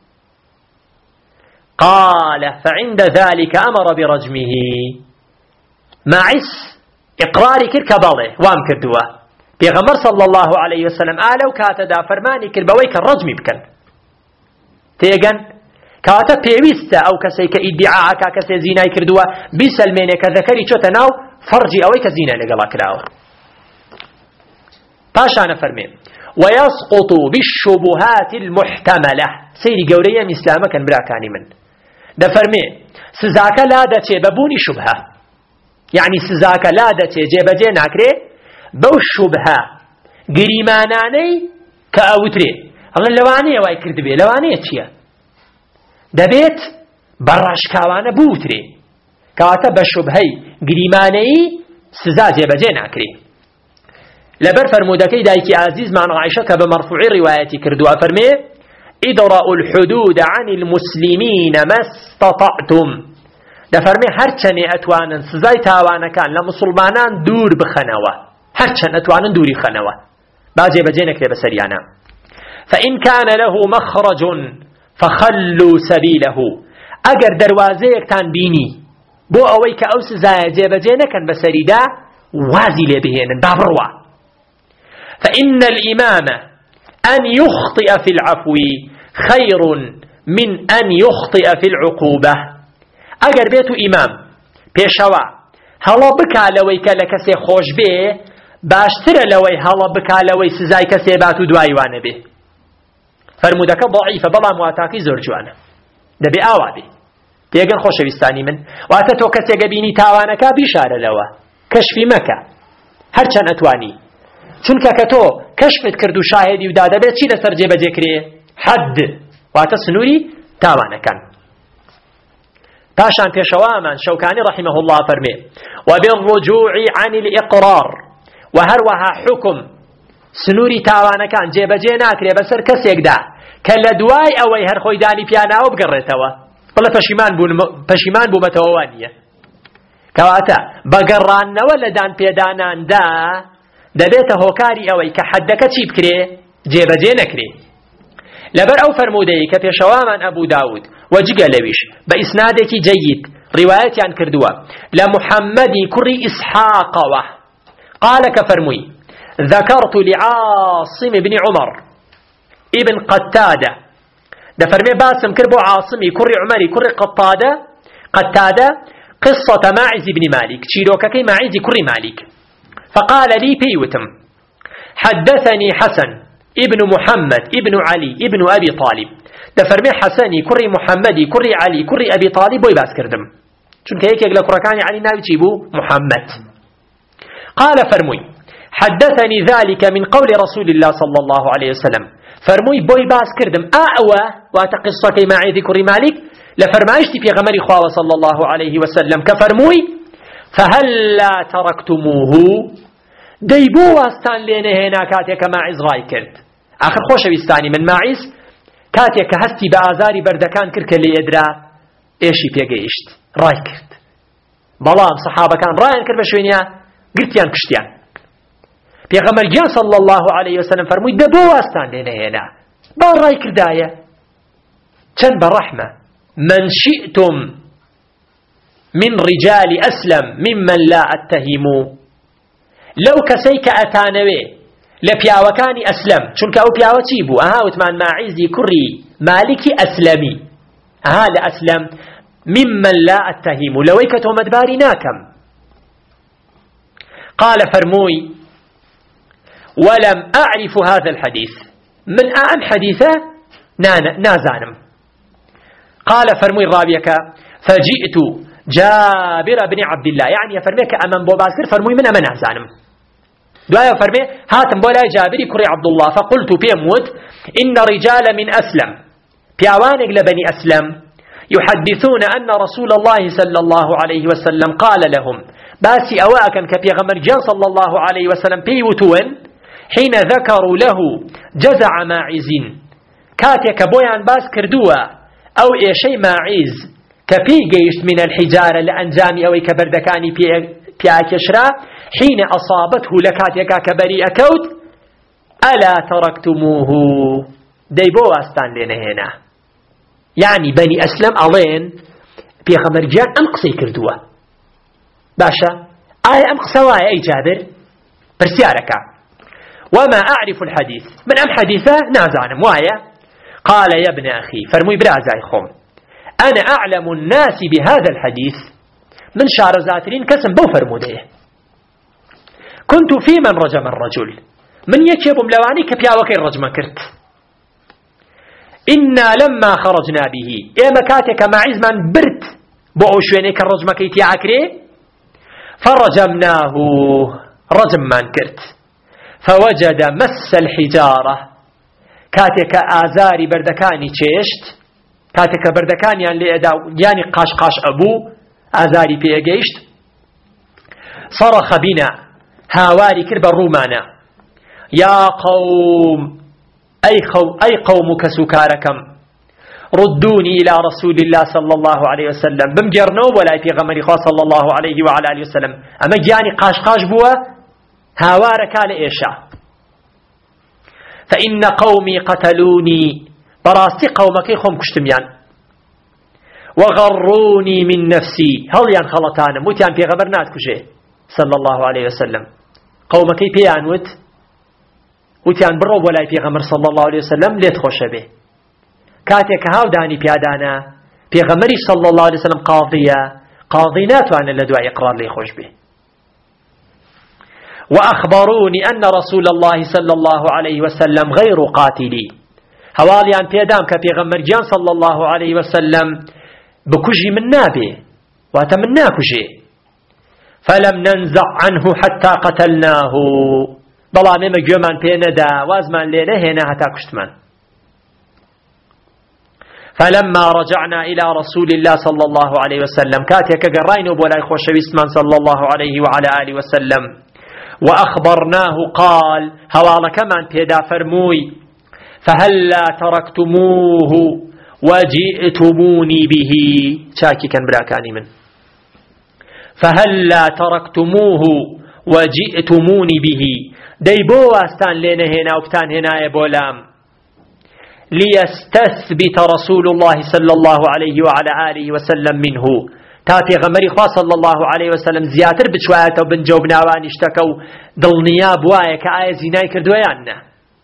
قال فعند ذلك أمر برجمه معس إقراري كركبالي وام كردوا پیغمبر صلى الله عليه وسلم آلو كاتا دا فرماني كربويك الرجم بكن تيغن كاتا بيويستا أو كسيك ادعاء كسي زيناي كردوا بسلميني كذكري چوتا ناو فرجي أويك زيناي لقلا كراو باشانا فرمي ويسقط بالشبهات المحتملة سيري قوريا مسلامة كان براكاني من دا فرمي سزاكا لا دا ببوني شبهة يعني سزاكا لا دا جيبجي ناكري بو الشبهة قريماناني كأوتري الله لواني واي كردبي لواني تشيا دبيت براش كاوانا بوتري كواتا بشبهي قريماني سزاجي بجينا كري لبر فرمودكي دايكي عزيز مع عائشة بمرفوع روايتي كردوا فرمي ادرأوا الحدود عن المسلمين ما استطعتم ده فرمي هرچني اتوانا سزاي تاوانا كان لمسلمانان دور بخنوه هرچن اتوانن دوری خنوه باجي بجينك لبسريانا فإن كان له مخرج فخلوا سبيله اگر دروازيك تان بيني بو اويك اوس زاجي بجينك بسريدا وازي لبهين بابروا فإن الإمام أن يخطئ في العفو خير من أن يخطئ في العقوبة اگر بيتو إمام پێشەوە هەڵە بکا لەوەی کە لە کەسێ خۆش بێ باشترە لەوەی هەڵە بکا لەوەی سزای کەسێ بات و دوایوانە بێ. فەرمودەکە ضعیفە بەڵام واتاقی زۆر جوانە، دەبێ ئاوا بێ. تێگەن خۆشەویستانی من، واتە تۆ کەسێکە بینی تاوانەکە بیشارە لەوە، کەشفی مەکە هەرچەند ئەتوانی، چونکە کە تۆ کەشفت کرد و شاهدی و دادەبێت چی لەسەر جێبەجێکرێ؟ حەد، واتە سنووری تاوانەکان. پاشان پێشەوامان شەوکانی رحمه الله فەرمێ وبالرجوع عن الإقرار، وهروها حكم سنووری تاوانەکان جێبەجێ ناکرێ بەسەر کەسێکدا کە لە دوای ئەوەی هەر خۆی دانی پیاناوە بگەڕێتەوە بڵێ پەشیمان بوومەتەوە وانییە. کەواتە بەگەڕانەوە لە دان پێداناندا دەبێتە هۆکاری ئەوەی کە حەدەکە چی بکرێ؟ جێبەجێ نەکرێ. لەبەر ئەو فەرمودەی کە پێشەوامان ئەبوو داود وەجگە لەویش بە ئیسنادێکی جەید ڕیوایەتیان کردووە لە محەممەدی کوڕی ئیسحاقەوە قال کە فەرمووی ذكرت لعاصم بن عمر ابن قتادة دفرمي باسم كربو عاصمي كري عمري كري قتادة قصة ماعز بن مالك شيروككي ماعز كري مالك فقال لي بيوتم حدثني حسن ابن محمد ابن علي ابن أبي طالب دفرمي حسني كري محمدي كري علي كري أبي طالب ويباس كردم چونك هيك يقول كركاني علي ناوي تجيبو محمد. قال فرموي حدثني ذلك من قول رسول الله صلى الله عليه وسلم فرموي بوي باس كردم أأوى واتقصة معي ذكر مالك لفرمايشتي في غمر خواه صلى الله عليه وسلم كفرموي فهلا تركتموه ديبو واستان لينه هنا كاتيك ماعز غاي كرد آخر خوش بيستاني من ماعز كاتيك هستي بآزاري بردكان كرك اللي يدرا ايشي بيقيشت راي كرد بلام صحابة كان رايان كرد بشوينيا قرتيان كشتيان پیغمبر جان صلى الله عليه وسلم فرموی دبو واستان لنا هنا با راي كردايا چن برحمة من شئتم من رجال أسلم ممن لا أتهمو لو كسيك أتانوي لبياوكاني أسلم چونك أو بياو تيبو وثمان ماعزي كري مالكي أسلمي لأسلم ممن لا أتهمو لويكتو مدباري ناكم. قال فرموي ولم أعرف هذا الحديث من أعن حديثه نازانم. قال فرمي الرابيك فجئت جابر بن عبد الله يعني فرميك أمام بوباسكر فرمي من أمن نازانم دعايا فرمي هاتم بولا جابري كري عبد الله فقلت بيموت إن رجال من أسلم بيعوانك لبني أسلم يحدثون أن رسول الله صلى الله عليه وسلم قال لهم باسي أواكا كبيغمر جان صلى الله عليه وسلم بيوتون حين ذكروا له جزع ماعز كاتيك بويان باس كردوا أو إيشي ماعز كبي جيشت من الحجارة لأنجامي أو كبردكاني بياكشرا حين أصابته لكاتيك كبري أكوت ألا تركتموه ديبو أستان لنا هنا يعني بني أسلم ألين بيغمر جان أنقصي كردوا باشا أنقصوا أي جابر برسيارك وما أعرف الحديث من أم حديثه نازعنم وايا. قال يا ابن أخي فرموي برازاي خوم أنا أعلم الناس بهذا الحديث من شارزاترين كسم بو فرموديه كنت في من رجم الرجل من يكيب ملواني كبياوكي الرجم كرت إنا لما خرجنا به إما كاتك مع عزمان برت بوشوينيك الرجم كيتي عكري فرجمناه رجم من كرت فوجد مس الحجارة كاتك آزاري بردكاني تشيشت كاتك بردكاني يعني قاش أبو آزاري بيجيشت صرخ بنا هاواري كرب الرومانا يا قوم أي قومك سكاركم ردوني إلى رسول الله صلى الله عليه وسلم بمجرنو ولا في غمري خاص صلى الله عليه وعلى آله وسلم أما جاني قاش بوا هاوارك على إيشا فإن قومي قتلوني براستي قومك خم كشتميان وغروني من نفسي هل خلطان موتيان في غمرنات كشي صلى الله عليه وسلم قومك بيان وتيان برو ولا في غمر صلى الله عليه وسلم ليت خوش به كاتك هاو داني بيادانا في غمري صلى الله عليه وسلم قاضية قاضي ناتوان لدواء إقرار لي خوش به. وأخبروني أن رسول الله صلى الله عليه وسلم غير قاتلي هواليان بيدام كبيغمبر جان صلى الله عليه وسلم بكجي من نابه واتمنا كجي فلم ننزع عنه حتى قتلناه بلا مما جومان بيندا وازمان ليله هنا حتى كشتمان. فلما رجعنا إلى رسول الله صلى الله عليه وسلم كاتيك قرين وبولاي خوشويستمان صلى الله عليه وعلى آله وسلم وأخبرناه قال هوالا كمان بيدا فرموي فهلا تركتموه وجئتموني به شاكي كان براكاني من فهلا تركتموه وجئتموني به ديبو واستان لنا هنا وبتان هنا يبولام ليستثبت رسول الله صلى الله عليه وعلى آله وسلم منه تاتي غمري خاص صلى الله عليه وسلم زياتر بشوايته وبنجوب ناوان اشتكوا ضلنياب وايا كآية زيناي كردويانا.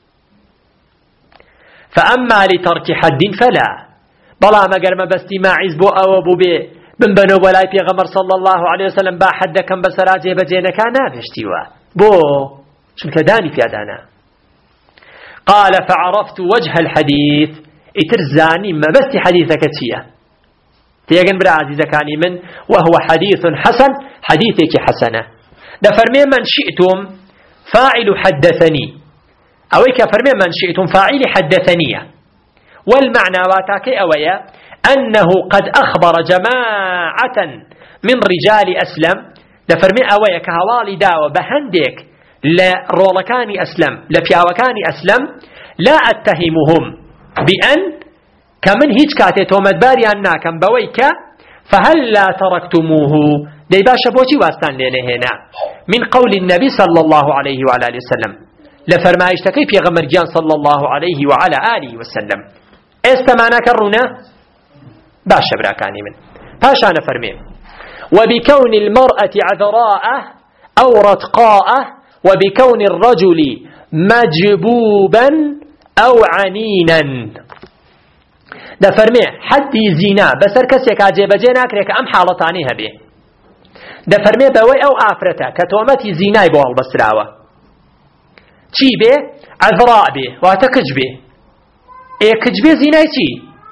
فأما لترك حد فلا بلا مقر ما بستي ما عزبو أو أبو بي بنبنو بلاي في غمر صلى الله عليه وسلم با حد كم بسراجي بجينا كانا بشتيوا بو شنك داني في أدانا. قال فعرفت وجه الحديث اترزاني ما بستي حديثك تشيه تيجن برا عزيزة كاني من وهو حديث حسن حديثك حسنة دفرمي من شئتم فاعل حدثني أو كفرمي من شئتم فاعل حدثني والمعنى واتاكي أويا أنه قد أخبر جماعة من رجال أسلم دفرمي أويا كهوالي داوة بهندك لرولكاني أسلم لبياوكاني أسلم لا أتهمهم بأن كمن هيج كاتي تومد باريان ناكم بويكا فهل لا تركتموه دي باشا بوتي واستان لنا هنا من قول النبي صلى الله عليه وعلى آله وسلم لفرمايش تكيف يا غمرجان صلى الله عليه وعلى آله وسلم استمعنا كرونا باشا براكاني من باشا نفرمي وبكون المرأة عذراء أو رتقاء وبكون الرجل مجبوبا أو عنينا دفرمي حدي زنا بسر كسيك عجيبجي ناكريك أم حالتاني هبه دفرمي بوي أو آفرتا كتومتي زناي بوال بسراوة چي بي عذراء بي واتكج بي ايه كج بي زناي چي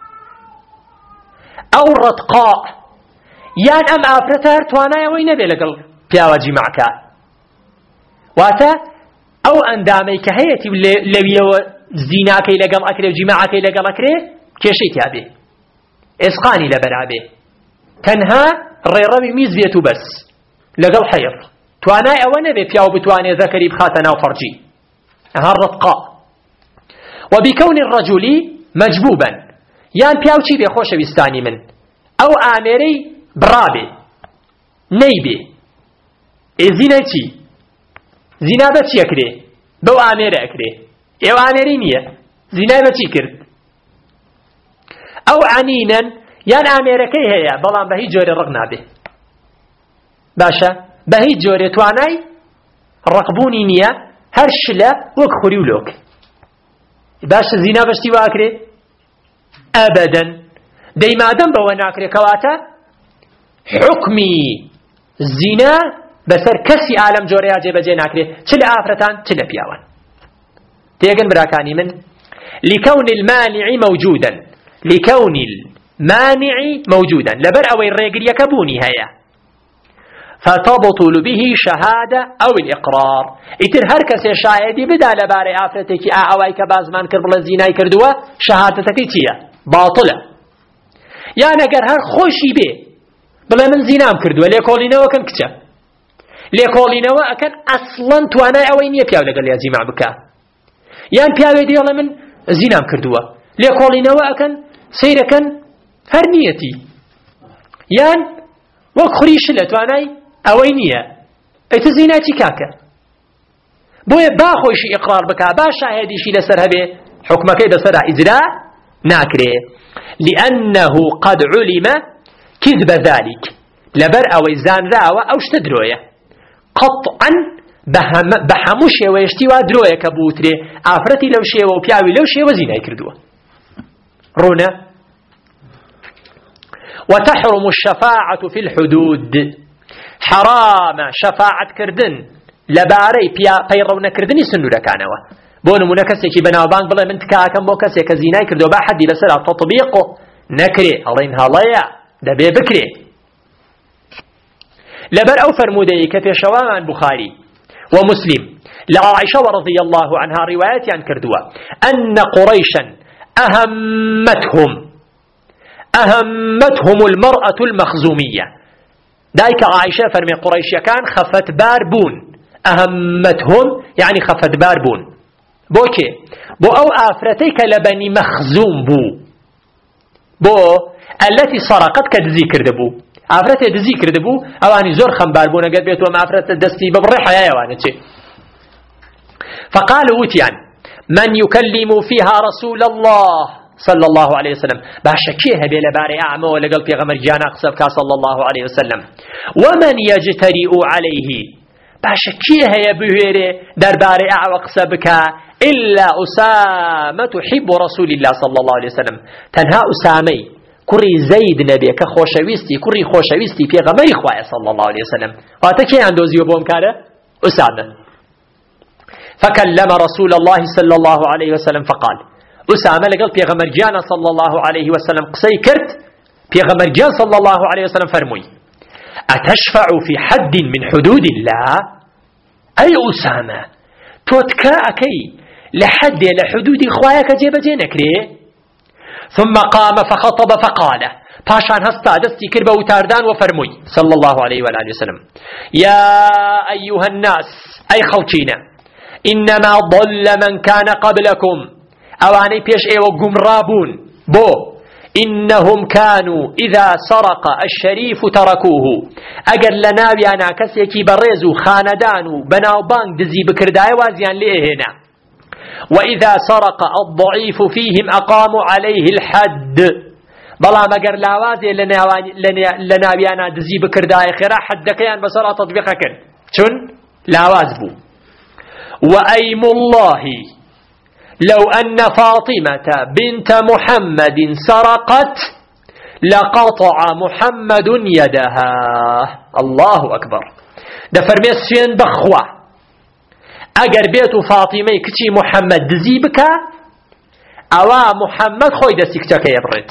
أو رتقاء يان أم آفرتا توانايا وين بي لقل بياواجي معك واتا أو أنداميك هيتي لويو زناكي لقل أكري وجماعكي لقل أكري كيشيت يابي اسقاني لبرابي تنها الريرمي ميز بيتو بس لقل حيض تواناي أولا بي بياو بتواني ذكري بخاتنا وفرجي هالرتقاء وبكون الرجل مجبوبا يان بياو چي بي خوش بيستاني من أو آميري برابي نيبي زينة چي زينة بچي اكري بو آميري اكري ايو آميري نية زينة بچي كرد أو عنينا يان أمريكي هي بلان بهي جوري رقنا به باشا بهي جوري تواناي رقبوني نيا هرشلا وك خريولوك باشا زينا بشتي واكري أبدا دي مادم بواناكري كواتا حكمي زينا بسر كسي عالم جوري عجيب جيناكري چل آفرتان چل بياوان تيغن براكاني من لكون المانع موجودا لكون المانع موجودا لبر أو الرجل يكبوني هيا فتبطل به شهادة أو الإقرار إتر هركس شاهدي بدا لباري آفرتك أعوائي كبازمان كربل الزيناي كردوا شهادتك تيا باطلة يعني أقر هر خوشي بي بلا من زينام كردوا ليكولينا وكان كتب ليكولينا وكان أصلا توانا أوين يبياو لقل يا جماع بكا يعني بياو ديالا من زينام كردوا ليكولينا وكان سيركا هرنيتي يان وكخريش لتواناي اوينيا اتزيناتي كاكا بويا باخوشي اقرار بكا با شاهدي شي لسر هبه حكمك بسر اجراء ناكري لانه قد علم كذب ذلك لبر او زان راوه او اشتدرويا قطعا بحموش ويشتي وادرويا كبوتري افرتي لو شي وبياوي لو شي وزيناي كردوه رونا وتحرم الشفاعة في الحدود حرام شفاعة كردن لباري بيرون كردني سنو لكانوا بونو منكسي كي بناوبان بلا من تكاكم بو كسي كزيناي كردو با حدي لسرا تطبيقه نكري هلين هلايا دبي بكري لبر أو فرمودي كفي شوامان بخاري ومسلم لعائشة رضي الله عنها روايات عن كردوا أن قريشا أهمتهم المرأة المخزومية دايك عائشة فرمي قريش كان خفت باربون أهمتهم يعني خفت باربون بوكي بو أو آفرتيك لبني مخزوم بو التي سرقت كدزي كردبو آفرتي دزي كردبو أواني زور خنبار بونا قد بيتوا مع آفرت دستي ببريحة يا يوانتي فقالوا وتيان من يكلم فيها رسول الله صلى الله عليه وسلم باشا كيه بلا باري أعمى ولا قلب يغمر جانا قصبك صلى الله عليه وسلم ومن يجترئ عليه باشا كيه يبهيري در باري أعوى قصبك إلا أسامة حب رسول الله صلى الله عليه وسلم تنها أسامي كري زيد نبي كخوشويستي كري خوشويستي في غمر إخوائي صلى الله عليه وسلم واتكي عنده زيوبهم كان أسامة فكلم رسول الله صلى الله عليه وسلم فقال أسامة لقل في غمر جانا صلى الله عليه وسلم قصي كرت في غمر جان صلى الله عليه وسلم فرمي أتشفع في حد من حدود الله أي أسامة توتكاكي لحد لحدود إخوائك جيب جينك ليه ثم قام فخطب فقال باشان هستا دستي كربة وتاردان وفرمي صلى الله عليه وآله وسلم يا أيها الناس أي خلقينا إنما ضل من كان قبلكم أواني بيش ايو قمرابون بو إنهم كانوا إذا سرق الشريف تركوه أجر لناوي أنا كسيكي بريزو خاندانو بناو بانك دزي بكرداي وازيان ليه هنا وإذا سرق الضعيف فيهم أقاموا عليه الحد بلا مقر لاوازي لناوي أنا دزي بكرداي خيرا حدكيان بسرعة تطبيقك شن لاواز بو وأيم الله لو أن فاطمة بنت محمد سرقت لقطع محمد يدها الله أكبر ده فرمي السين بخوة أجر بيت فاطمة كتي محمد دزيبك أوا محمد خوي دستك يبرت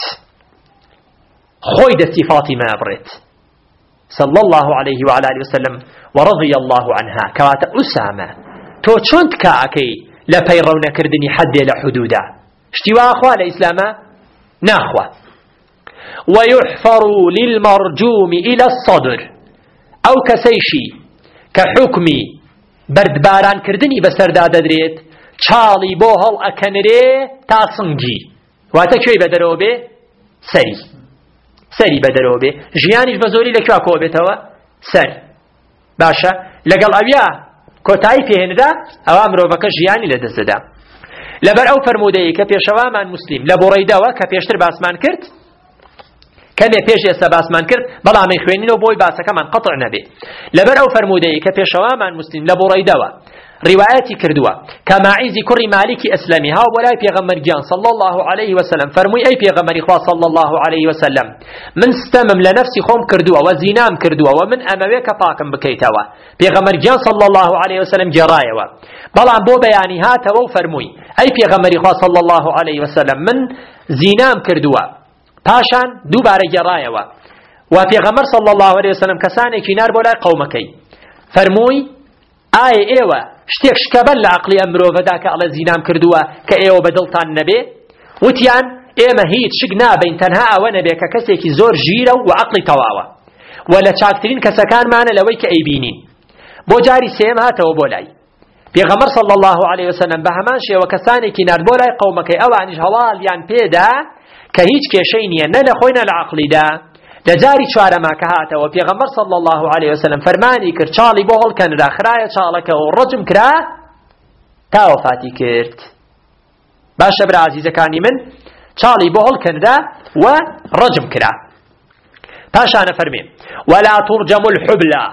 خوي دستي فاطمة يبرت صلى الله عليه وعلى آله وسلم ورضي الله عنها كوات أسامة تو چوند كاكي لا بيرون كردني حد لا حدودا اشتوا اخوا الاسلام ناخوا ويحفر للمرجوم الى الصدر او كسيشي كحكمي بردباران كردني بسردا ددريت چالي بوهل اكنري تاسنجي واتا كوي بدروبه سري بدروبه جيانيش بزوري لكوا كوبتوا سر باشا لقل اويا كوتاي فيهندا او امرو بك جياني لدزدا لبر او فرمودي كبيشوا من مسلم لبوريدا وكبيشتر باسمان كرت كمي بيش يسا باسمان كرت بلا من خوينين وبوي باسا كمان قطع نبي لبر او فرمودي كبيشوا من مسلم لبوريدا رواياتي كردوا كما عيزي كري مالكي اسلامي ها ولا بيغمر جان صلى الله عليه وسلم فرمي اي بيغمر اخوا صلى الله عليه وسلم من استمم لنفسي خوم كردوا وزينام كردوا ومن امامك باكم بكيتوا بيغمر جان صلى الله عليه وسلم جرايوا بلان بو بياني هاتا وفرمي اي بيغمر اخوا صلى الله عليه وسلم من زينام كردوا باشان دوبار جرايوا وبيغمر صلى الله عليه وسلم كساني كنار بولا قومكي فرمي آي ايوه شتێک شکەبەر لە عەقڵی ئەم مرۆڤەدا کە ئەڵێ زینام کردووە کە ئێوە بەدڵتان نەبێ وتیان ئێمە هیچ شک نابین تەنها ئەوە نەبێ کە کەسێکی زۆر ژیرە و عەقڵی تەواوە و لە چاکترین کەسەکانمانە لەوەی کە ئەیبینین بۆ جاری سێم هاتەوە بۆ لای پێغەمبەر صلی الله عليه وسلم بە هەمان شێوە کەسانێکی نارد بۆ لای قەومەکەی ئەوانیش هەواڵیان پێدا کە هیچ کێشەی نییە نە لە خۆی نە لە عەقڵیدا لجاري چوارما كهاته وبيغمبر صلى الله عليه وسلم فرماني كر چالي بو هل كان راخرايا چالك ورجم كرا تا وفاتي كرت باش برا عزيزه كاني من چالي بو هل كان ورجم كرا باش انا فرمي ولا ترجم الحبلى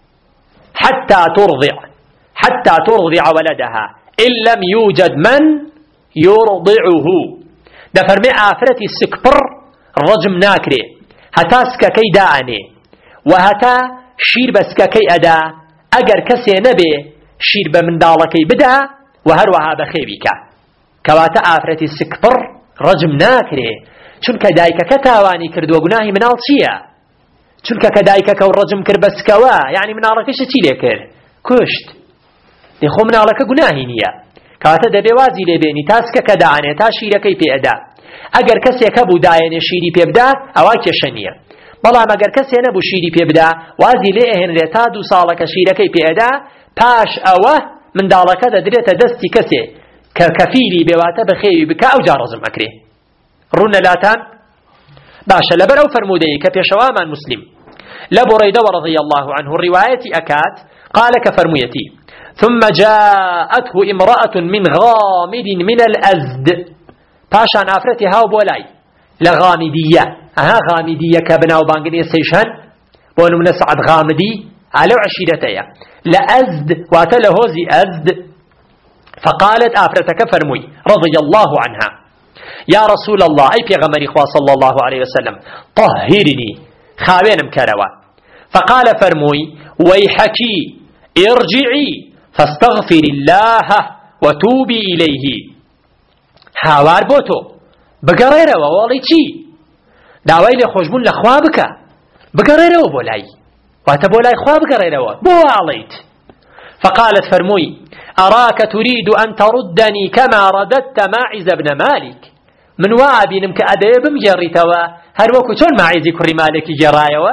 حتى ترضع ولدها ان لم يوجد من يرضعه ده فرمي آفرتي سكبر الرجم ناكري هەتا سکەکەی دائەنێ و هەتا شیر بە سکەکەی ئەدا ئەگەر کەسێ نەبێ شیر بە منداڵەکەی بدا و هەروەها بە خێویکە کەواتە ئافرەتی سکپڕ ڕەجم ناکرێ چونکە دایکەکە تاوانی کردووە گوناهی مناڵ چییە؟ چونکە کە دایکەکە و ڕەجم کرد بە سکەوە یعنی مناڵەکەیشە چی لێ کرد؟ کوشت. خۆ مناڵەکە گوناهی نییە کەواتە دەبێ وازی لێبێنی تا سکەکە دائەنێ تا شیرەکەی پێئەدا ئەگەر کەسێکە بوو دایەنێ شیری پێ بدا ئەوا کێشە نییە بەڵام ئەگەر کەسێ نەبوو شیری پێ بدا وازی لێ ئەهێنرێ تا 2 ساڵەکە شیرەکەی پێئەدا پاش ئەوە منداڵەکە دەدرێتە دەستی کەسێ کە کەفیلی بێواتە بەخێوی بکە ئەوجا ڕەزم ئەکرێ. ڕوون لەلاتان باشە لەبەر ئەو فەرمودەی کە پێشەوامان مسلم لە بوڕەیدە رضي الله عنه ڕیوایەتی ئەکات قال كفرميتي ثم جاءته امرأة من غامد من الأزد پاشان ئافرەتی هاو بۆ لای لە غامدیە غامدیە کە بناو بانگنی سەیشەن بۆ نمونە سعد غامدی على عشيرتها لأزد واتى لهوزي أزد فقالت آفرتك فرمي رضي الله عنها يا رسول الله أي پیغمبر إخوة صلى الله عليه وسلم طهرني خاوينم كروا فقال فرمي ويحكي ارجعي فاستغفر الله وتوبي إليه هاوار بوتو بقريرا ووالي چي داوای لێ خۆشبوون لە خوا بکە بگەڕێرەوە بۆ لای واتە بۆ لای خوا بگەڕێرەوە بۆ ئاڵیت فقالت فرمووی أراك تريد أن تردني كما رددت ماعز بن مالك من وابينم كأدي بمجريتوا هل وكو چون ماعزي كري مالكي جرايوا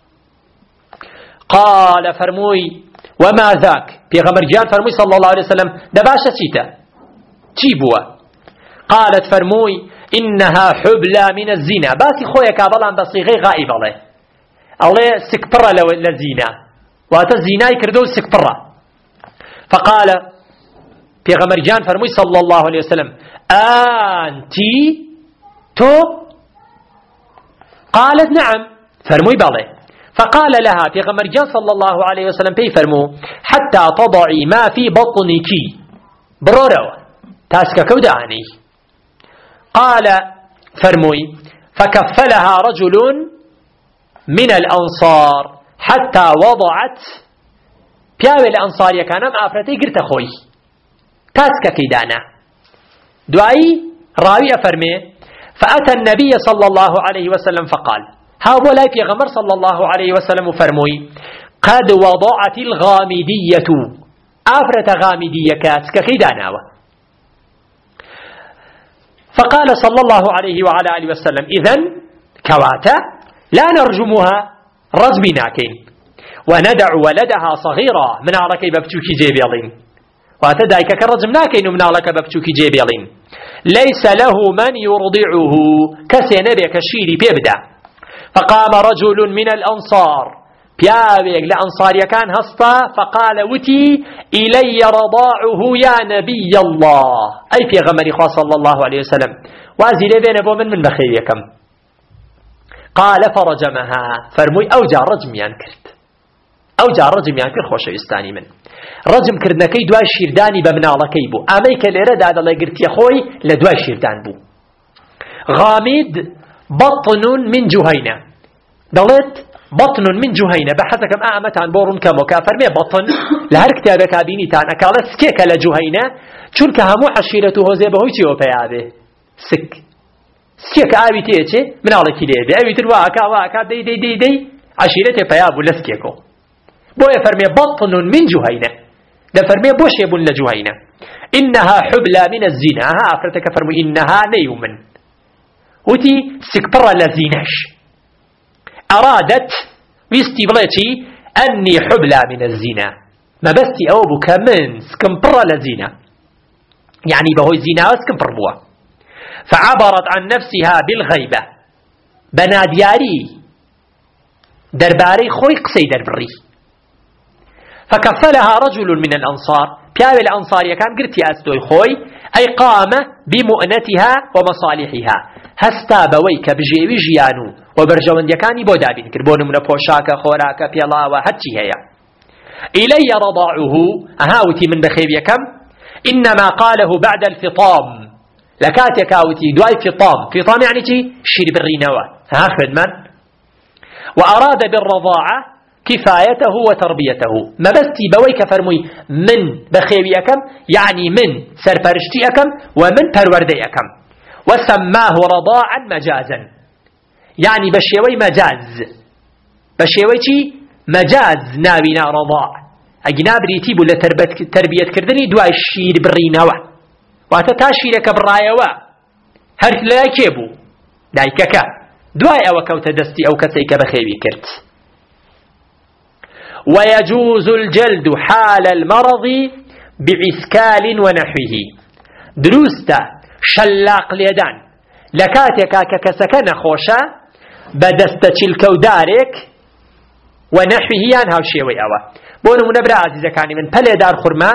قال فرموي وما ذاك پیغمبر جان فرموي صلى الله عليه وسلم دباشة چيتا چي بوا قالت فرموي إنها حبلى من الزنا باسي خويا كابلان بصيغي غائب الله الله سكبرة للزنا واتا الزنا يكردو سكبرة فقال پیغمبر جان فرموي صلى الله عليه وسلم أنتي تو قالت نعم فرموي بالله فقال لها پیغمبر جان صلى الله عليه وسلم بي فرمو حتى تضعي ما في بطنك برورو تاسك كوداني قال فرموي فكفلها رجل من الأنصار حتى وضعت پیاوی الأنصار يكانم آفرتي قرت خوي تاسك كيدانا دعائي راوي فرمي فأتى النبي صلى الله عليه وسلم فقال هؤلاء في غمر صلى الله عليه وسلم فرموي قد وضعت الغامدية آفرة غامدية كاسك كيدانا فقال صلى الله عليه وعلى آله وسلم إذن كواتا لا نرجمها رزبناكين وندع ولدها صغيرة من علىك ببتوكي جيبيلين واتدايك كرزمناكين من علىك ببتوكي جيبيلين ليس له من يرضعه كسينبي كشيري بيبدا فقام رجل من الأنصار بيابيك لأنصار يكان هستا فقال وتي إلي رضاعه يا نبي الله أي في غمر صلى الله عليه وسلم وازي لبين أبو من بخيركم قال فرجمها فرموي أوجع رجم ينكرت أوجع رجم ينكر خوش يستاني من رجم كردنكي دواء شيرداني بمنالكي بو أميك ليرد هذا الله قرت يا خوي لدواء شيردان بو غامد بطن من جهينة دلت بطن من جهينة بحثكم أعمتان بورن كمكافر مي بطن لهر كتابك أبيني تان أكالت سكيك لجهينة چونك همو عشيرته زي بهويتي وبيابه سك سكيك آبي تيجي من على كليبي آبي ترواكا واكا دي دي دي دي عشيرته بيابه لسكيكو بو يفرمي بطن من جهينة ده فرمي بوش يبون لجهينة إنها حبلى من الزنا ها أفرتك فرمي إنها نيومن وتي سكبر لزيناش أرادت ويستي بلاتي أني حبلى من الزنا ما بستي أو بك من سكمبر لزينة يعني بهو الزنا وسكمبر بوا فعبرت عن نفسها بالغيبة بنادياري درباري خوي قصي دربري فكفلها رجل من الأنصار بياوي الأنصار يكام قرتي أسدوي خوي أي قام بمؤنتها ومصالحها هستا بويك بجيوي جيانو وبرجوان يكاني بودابين كربون من بوشاكا خوراكا بيلاوا هاتشي هيا إلي رضاعه أهاوتي من بخيب يكم إنما قاله بعد الفطام لكاتك أوتي دواي فطام يعني تي شير بالرينوا هاخد من وأراد بالرضاعة كفايته وتربيته ما بستي بويك فرمي من بخيوي أكم يعني من سرپرشتي أكم ومن پروردي أكم وسماه رضاعا مجازا يعني بشيوي مجاز بشيوي چي مجاز ناوينا رضاع اجنا بريتي بولا تربية كردني دواء الشير برينوا واتا تاشيرك برايوا هر لا كيبو دايككا دواء او كوت دستي او كسيك بخيبي كرت ويجوز الجلد حال المرض بعسكال ونحوه دروستا شلاق ليدان لكاتكا ككسكن خوشا بدست الكودارك ونحوه يان هاو شيوي اوا بونو منبرا عزيزة كاني من پلي دار خرما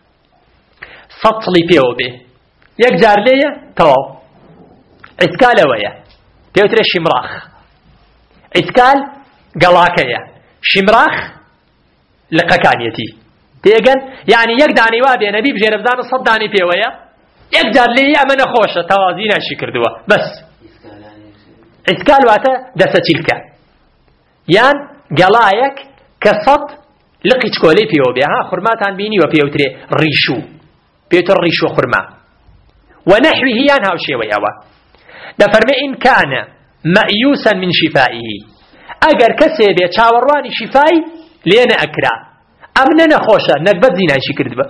سطلي بيو بي يكجار ليه تواو عسكال ويا بيوتري شمراخ عسكال قلاكيا شمراخ لقكانيتي تيغن يعني يكداني وابي نبي بجي رفضان صداني بيويا يكجار ليه امن خوشة توازينا شكر دوا بس عسكال واتا دسا تلك يان قلايك كصد لقيت كولي فيه بها خرماتان بيني وبيوتري ريشو بيوتر ريشو خرما ونحوه ينهاو شيوي اوا دفرمي إن كان مأيوسا من شفائه اگر كسي بي چاورواني شفاي لين اكرا امنا خوشا نقبت زيناي شكر دبا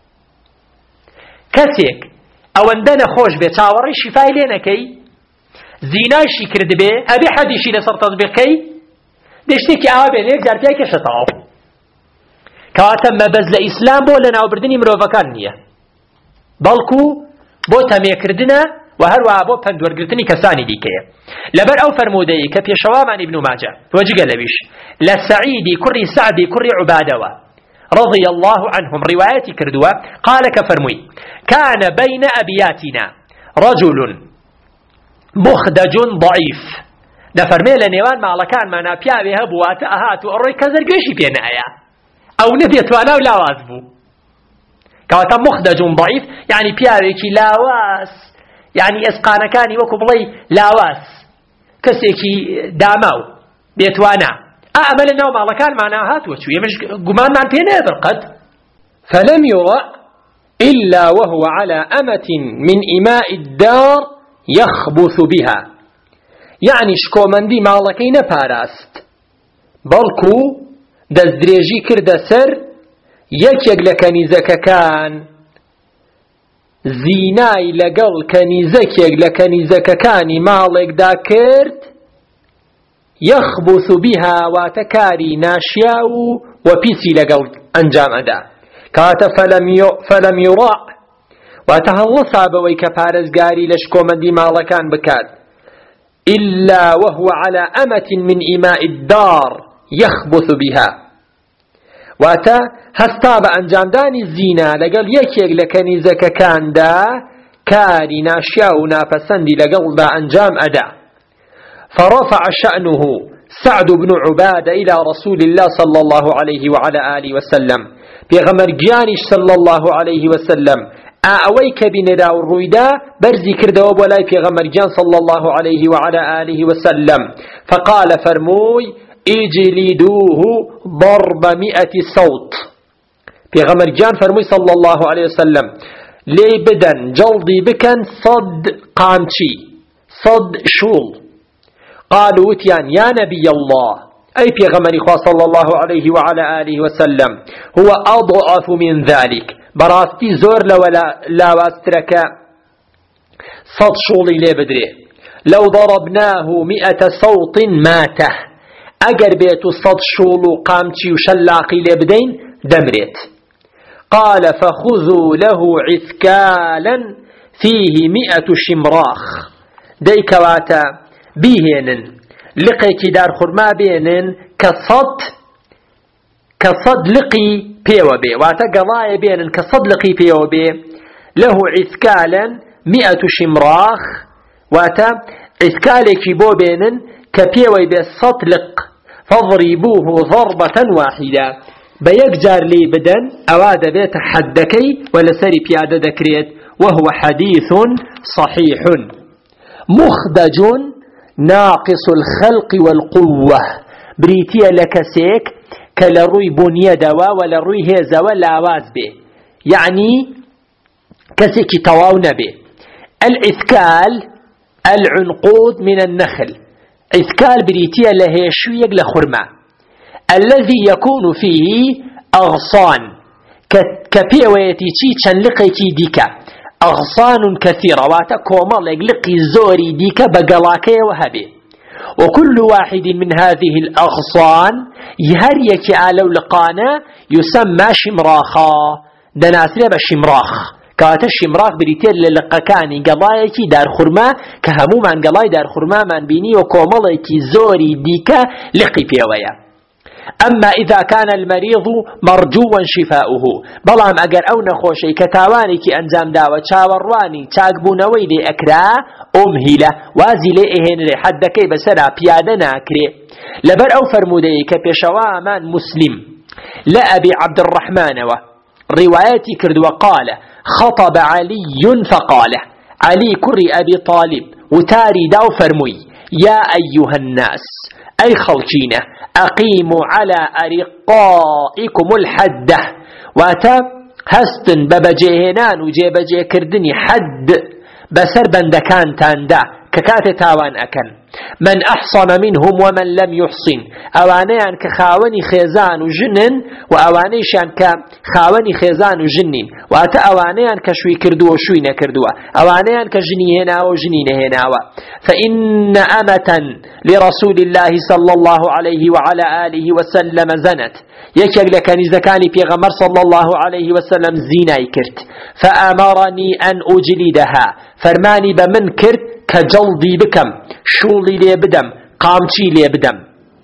كسيك او اندنا خوش بي چاوري شفاي لين اكي زيناي شكر دبا ابي حديشي لسر تطبيقي دشتكي آبه ليك جار فيها كشتاو كاتم مبز لإسلام بو لنا وبردني مروفكان نية بلكو بو تميكردنا وهروا بو پندورگرتني كساني ديكيه لبر او فرمودي كبي شوامان ابن ماجه وجه لبيش لسعيدي كري سعدي كري عبادوا رضي الله عنهم روايتي كردوا قال كفرمي كان بين أبياتنا رجل مخدج ضعيف دفرمي لنيوان معلكان ما نابيا بها بوات اهات واروي كزر قيشي بينا ايا او نبيتوانا ولا وازبو كواتا مخدج ضعيف يعني بياريكي لاواس يعني اسقانكاني وكو بلي لاواس كسيكي داماو بيتوانا اعمل انه معلكان معنا هات وشو يمش قمان عن بينا برقد فلم يرى الا وهو على امة من اماء الدار يخبث بها يعني شكومندي مالكي نپاراست بلكو دزدريجي كرد سر يكيق لكنيزككان زيناي لقل كنيزكيق لكنيزككاني مالك دا كرد يخبث بها واتكاري ناشياو وبيسي لقل انجام ادا كات فلم يراء واتهلصا بويك پارزگاري لشكومندي مالكان بكات إلا وهو على أمة من إماء الدار يخبث بها واتا هستاب أنجام داني الزينة لقل يكيق لكنيزك كان دا كاري ناشياو نافسندي لقل دا أنجام أدا فرفع شأنه سعد بن عبادة إلى رسول الله صلى الله عليه وعلى آله وسلم بيغمر جانش صلى الله عليه وسلم أويك بنداو الرويدا برزي كردو بولاي في غمرجان صلى الله عليه وعلى آله وسلم فقال فرموي اجلدوه ضرب 100 صوت في غمرجان فرموي صلى الله عليه وسلم لي بدن جلدي بكن صد قامشي صد شول قالوا وتيان يا نبي الله أي في غمري صلى الله عليه وعلى آله وسلم هو أضعف من ذلك براستي زور لا واسترك صد شولي لي بدري لو ضربناه 100 صوت ماته اگر بيتو صد شولو قامتي وشلاقي لي بدين دمريت قال فخذوا له عثكالا فيه 100 شمراخ ديك واتا بيهنن لقيكي دار خرما بينن كصد لقي بيو بي واتا قضايا بينن كصد لقي بيو بي له عثكالا 100 شمراخ واتا عثكالك بو بينن كبيوي بالصطلق فاضربوه ضربة واحدة بيقجار لي بدن أواد بيت حدكي ولسري بيادة ذكريت وهو حديث صحيح مخدج ناقص الخلق والقوة بريتيا لكسيك كالروي بنية دوا ولا روي هيزا ولا عواز به، يعني كسيك تواو نبي. الإثكال العنقود من النخل، إثكال بريتيا لهيشويق لخرمة الذي يكون فيه أغصان كبيويتي تشنلقيكي ديكا، أغصان كثيرة واتا كومال يقلقي زوري ديكا بقلاكي وهبي، وكل واحد من هذه الأغصان يهريك على لقانا يسمى شمراخا، دناسرة بشمراخ كاتا الشمراخ بريتير للقاكاني قلايكي دار خرما كهمو من قلاي دار خرما من بيني وكوماليكي زوري ديكا لقي بيويا. أما إذا كان المريض مرجوا شفاؤه بلام أجر أو نخوشي كتاواني كي أنزام داوة شاورواني تاقبونوي دي أكرا أمهلة وازي لئهن لحد كي بسرا بيادنا أكري لبر أو فرمودي كبشوا من مسلم لأبي عبد الرحمن رواياتي كرد وقال خطب علي فقال علي كري أبي طالب وتاري داو فرموي يا أيها الناس أي خلقينة أقيموا على أرقائكم الحدة واتا هستن ببجيهنان وجيبجي كردني حد بسر بندكان تاندا ككات تاوان أكن من أحصن منهم ومن لم يحصن أوانيان كخاوني خيزان وجنن وأوانيشان كخاوني خيزان وجنن واتا أوانيان كشوي كردوا وشوي نكردوا أوانيان كجني هنا وجنين هنا فإن أمة لرسول الله صلى الله عليه وعلى آله وسلم زنت يكيق لكني زكاني في غمر صلى الله عليه وسلم زيناي كرت فأمرني أن أجلدها فرماني بمن كرت كجلدي بكم شولي لي بدم قامتي لي بدم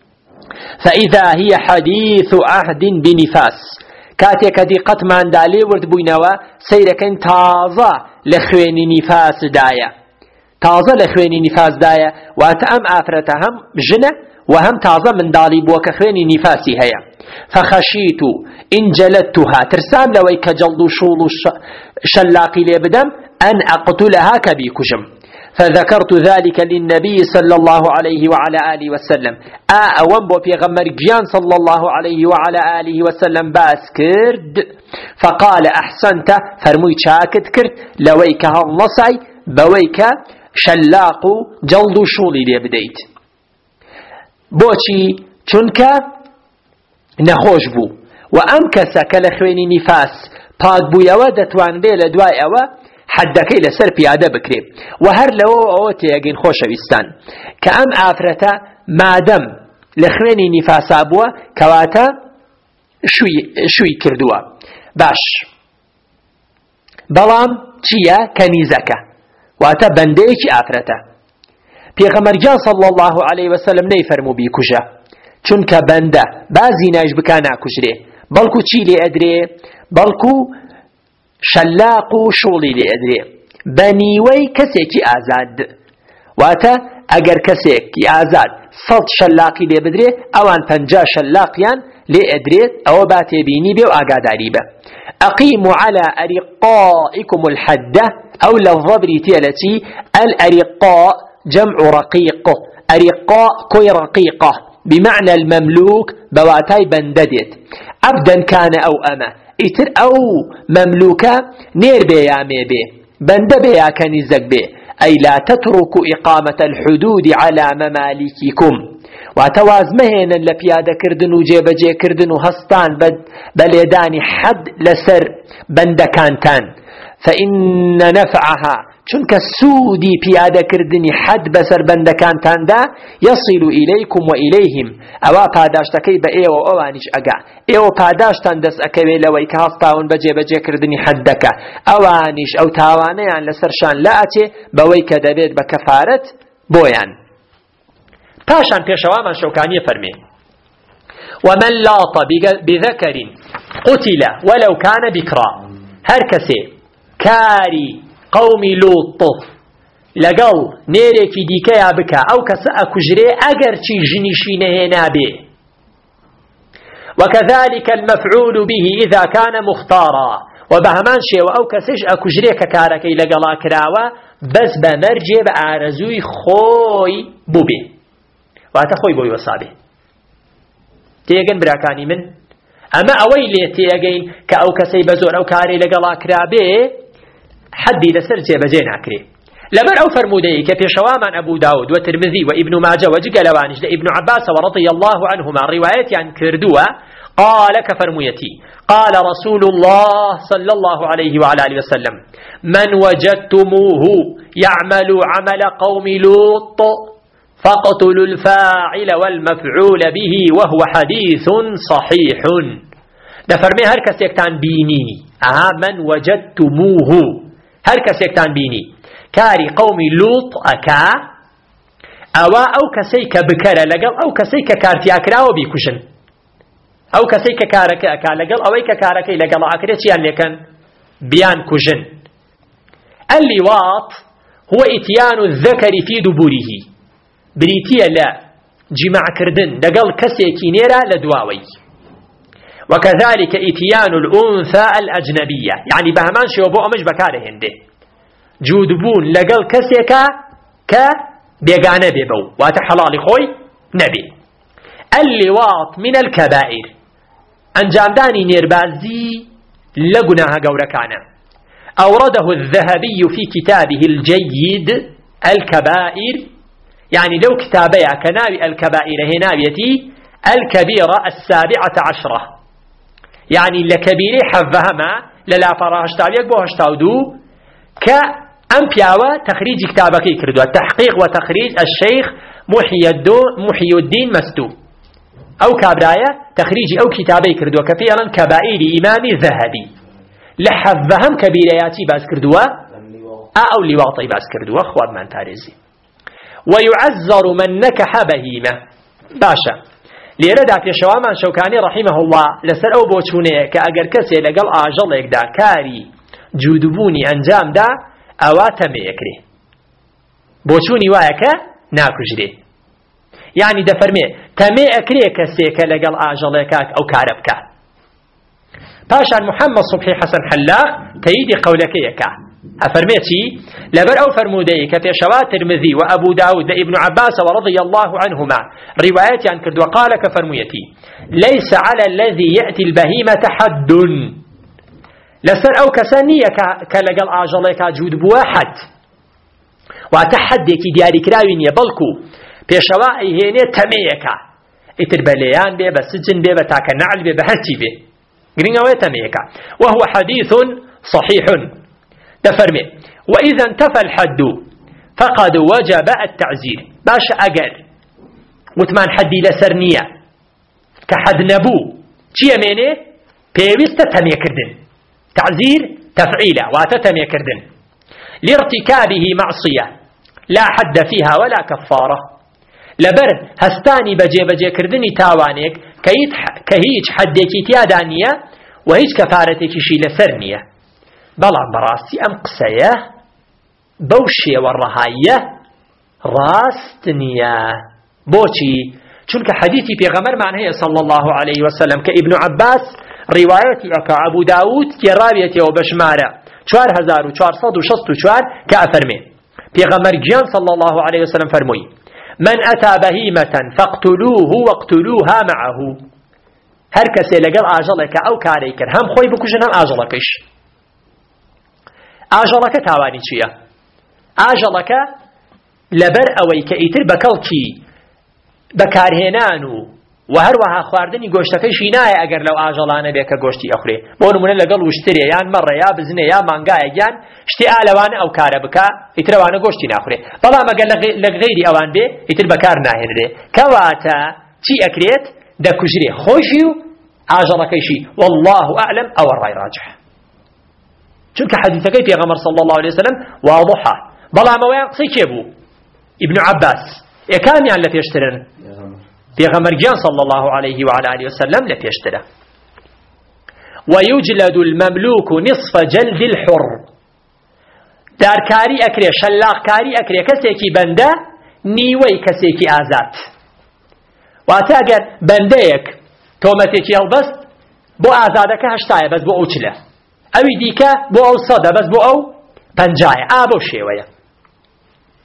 فإذا هي حديث عهد بنفاس كاتيك دي قطمان دالي ورد بوينوا سيركن تازة لخويني نفاس دايا تازة لخويني نفاس دايا واتأم آفرتهم جنة وهم تازة من دالي بوك خويني نفاسي هيا فخشيت إن جلدتها ترسام لوي كجلد شول شلاقي لي بدم أن أقتلها كبيكشم فذكرت ذلك للنبي صلى الله عليه وعلى آله وسلم أوامبو في غمر جيان صلى الله عليه وعلى آله وسلم باس كرد فقال أحسنت فرموي شاكت كرد لويك هالنصي بويك شلاق جلد شولي لي بديت بوشي چونك نخوش بو وأمكس كالخويني نفاس پاک بويا دتوان بي لدواي أوا حدكي لسر بيادة بكري وهر لو أوتي يقين خوش ويستان كأم آفرتا مادم لخويني نفاسا بوا كواتا شوي كردوا باش بلام چيا كنيزكا واتا بنديك آفرتا پیغمبرجان صلى الله عليه وسلم نيفرمو بيكوشا چونك بنده بازي ناش بكانا كجري بلكو چي لي أدري بلكو شلاقو شولي لي أدري بنيوي كسيكي آزاد واتا اگر كسيكي آزاد صد شلاقي لي بدري اوان 50 شلاقيان لي أدري او باتي بيني بي وآقاداري به أقيموا على أرقائكم الحدة أو للضبريتي التي الأرقاء جمع رقيق أرقاء كوي رقيقة بمعنى المملوك بواتاي بنددت عبدا كان أو أما إتر أو مملوكا نير بي يا مي بي بند بي يا كنزك بي أي لا تتركوا إقامة الحدود على ممالككم واتواز مهنا لبيادة كردن وجيبجي كردن وهستان بليداني حد لسر بند كانتان فإن نفعها چونك سودي بيادة كردني حد بسر بندكان تاندا يصل إليكم وإليهم أوا پاداشتكي بأي وأوانيش أقع إيو پاداشتان دس أكوي لوي كهستاون بجي كردني حدك أوانيش أو تاوانيان لسرشان لأتي بوي كدبيت بكفارة بويان پاشان پیشوامان شوكاني فرمي ومن لاط بذكر قتل ولو كان بكرا هركسي كاري قومي لوط لقل نيريكي ديكيا بكا أو كسا أكجري أجر چي جنشين هنا به وكذلك المفعول به إذا كان مختارا وبهمان شيء أو كسيش أكجري ككاركي لقلا كراوا بس بمرجي بأرزوي خوي بوبي واتخوي بوي وصابي تێگەن براکانی من ئەمە ئەوەی لێ تێگەین کە ئەو کەسەی بە زۆر ئەو کارەی لەگەڵا کرابێ حەدی لەسەر جێبەجێ ناکرێ لەبەر ئەو فەرمودەیە کە پێشەوامان ئەبوو داود و ترمذی و ئیبن ماجە و جگە لەوانیش لە ئیبن عەباس رضی الله عنهما ڕیوایەتیان کردووە قال كفرميتي قال رسول الله صلى الله عليه وعلى آله وسلم من وجدتموه يعمل عمل قوم لوط فاقتلوا الفاعل والمفعول به وهو حديث صحيح دفرمي هر كسيكتان بيني من وجدتموه هر كسيكتان بيني كاري قوم لوط أكا أو كسيك بكر لقل أو كسيك كارتياكرا وبيكشن أو كسيك كارك أكا لقل أويك كاركي لقل أكريتيان لكن بيان كجن اللواط هو إتيان الذكر في دبوره بريتيا لا جماع كردن لقل كسيكي نيرا لدواوي وكذلك إتيان الأنثى الأجنبية يعني بهمان شوبو أمش بكاره هنده جودبون لقل كسيكا كبيغانه بيبو واتحلال خوي نبي اللواط من الكبائر أنجامداني نيربازي لقناها قوركانا أورده الذهبي في كتابه الجيد الكبائر يعني لو كتابيا كناوي الكبائر هناويتي الكبيرة 17 يعني لكبيري حفهما للا فراشتاويك بوهشتاودو كأمبياوة تخريج كتابك كردوا التحقيق وتخريج الشيخ محي الدين مستو أو كابرايا تخريج أو كتابي كردوا كفيرا كبائر إمام ذهبي لحفهم كبيرياتي باز كردوا أو لواطي باز كردوا خواب من تاريزي ويعزر من نكح بهيمة باشا ليردا في شوامان شوكاني رحمه الله لسر أو بوچونه كأجر كسي لقل آجلك دا كاري جودبوني أنجام دا أواتم يكري بوچوني وايكا ناكجري يعني دفرمي تمي أكري كسيكا لقل آجلك أو كاربكا باشا محمد صبحي حسن حلاق تيدي قولك يكا أفرميتي لبر أو فرمودي كفي شوات ترمذي وأبو داود ابن عباس ورضي الله عنهما رواياتي عن كرد وقال كفرميتي ليس على الذي يأتي البهيمة حد لسر أو كسانية كلقل آجاليك جود بواحد وتحديك دياري كراوين يبلكو بيشوائي هيني تميكا اتربليان بي بسجن بي بتاكا نعل بي بهرتي بي قرينا ويتميكا وهو حديث صحيح تفرمي وإذا انتفى الحد فقد وجب التعزير باش أقل وثمان حدي لسرنية كحد نبو چي يميني بيوست تمي كردن تعزير تفعيلة واتتمي كردن لارتكابه معصية لا حد فيها ولا كفارة لبر هستاني بجي كردني تاوانيك كهيج حديكي تيادانية وهيج كفارتك شي لسرنية بەڵام بەڕاستی ئەم قسەیە بەو شێوەڕەهاییە ڕاست نییە بۆچی چونکە حەدیثی پێغەمبەرمان هەیە صلی الله عليه وسلم کە ئیبن عەباس ڕیوایەتی ئەکا ئەبوو داود گێڕاوێتەوە بە ژمارە 4464 کە ئەفەرمێ پێغەمبەر گیان صلی الله عليه وسلم فەرمووی من ئەتا بەهیمەة فاقتلوه واقتلوها معه هەر کەسێ لەگەڵ ئاژەڵێکە ئەو کارەی کرد هەم خۆی بکوژن هەم ئاژەڵەکەیش ئاژەڵەکە تاوانی چییە؟ ئاژەڵەکە لەبەر ئەوەی کە ئیتر بەکەڵکی بەکارهێنان و هەروەها خواردنی گۆشتەکەیشی نایە ئەگەر لەو ئاژەڵانە بێ کە گۆشتی ئەخورێ بۆ نمونە لەگەڵ وشترێ یان مەڕە یا بزنێ یا مانگایە یان شتی ئالەوانە ئەو کارە بکە ئیتر ئەوانە گۆشتی ناخورێ بەڵام ئەگەر لە غەیری ئەوان بێ ئیتر بەکار ناهێنرێ کەواتە چی ئەکرێت دەکوژرێ خۆشی و ئاژەڵەکەیشی والله ئەعلم ئەوە ڕای ڕاجح چونکە حەدیثەکەی پێغەمبەر صلی الله عليه وسلم واضحە بەڵام ئەوەیان قسەی کێ بوو ئیبن عەباس یەکامیان لە پێشترن پێغەمبەر گیان صلی الله عليه وعلى آله وسلم لە پێشترە ويجلد المملوك نصف جلد الحر دارکاری ئەکرێ شەلاقکاری ئەکرێ کەسێکی بەندە نیوەی کەسێکی ئازاد واتە ئەگەر بەندەیەک تۆمەتێکی هەڵبەست بۆ ئازادەکە 80 بەس بۆ ئەو 40 ئەوی دیکە بۆ ئەو 100 بەس بۆ ئەو 50 بۆ شێوەیە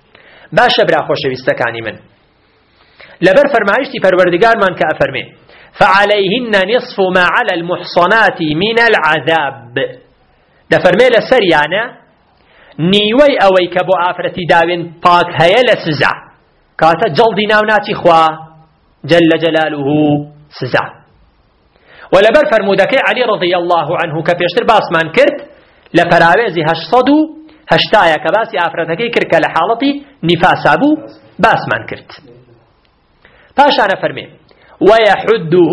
باشە برا خۆشەویستەکانی من لەبەر فەرمایشتی پەروەردگارمان کە ئەفەرمێ فعليهن نصف ما على المحصنات من العذاب. دفرمي لسريانا نيوي أوي كبو آفرتي داوين باك هيا لسزع كاتا جلدي ناوناتي خوا جل جلاله سزع. ولبر فرمودكي علي رضي الله عنه كبيشتر باسمان كرت لفراويزي هشصدو هشتايا كباسي آفرتكي كرك لحالتي نفاسابو باسمان كرت. باشانا فرمي ويحده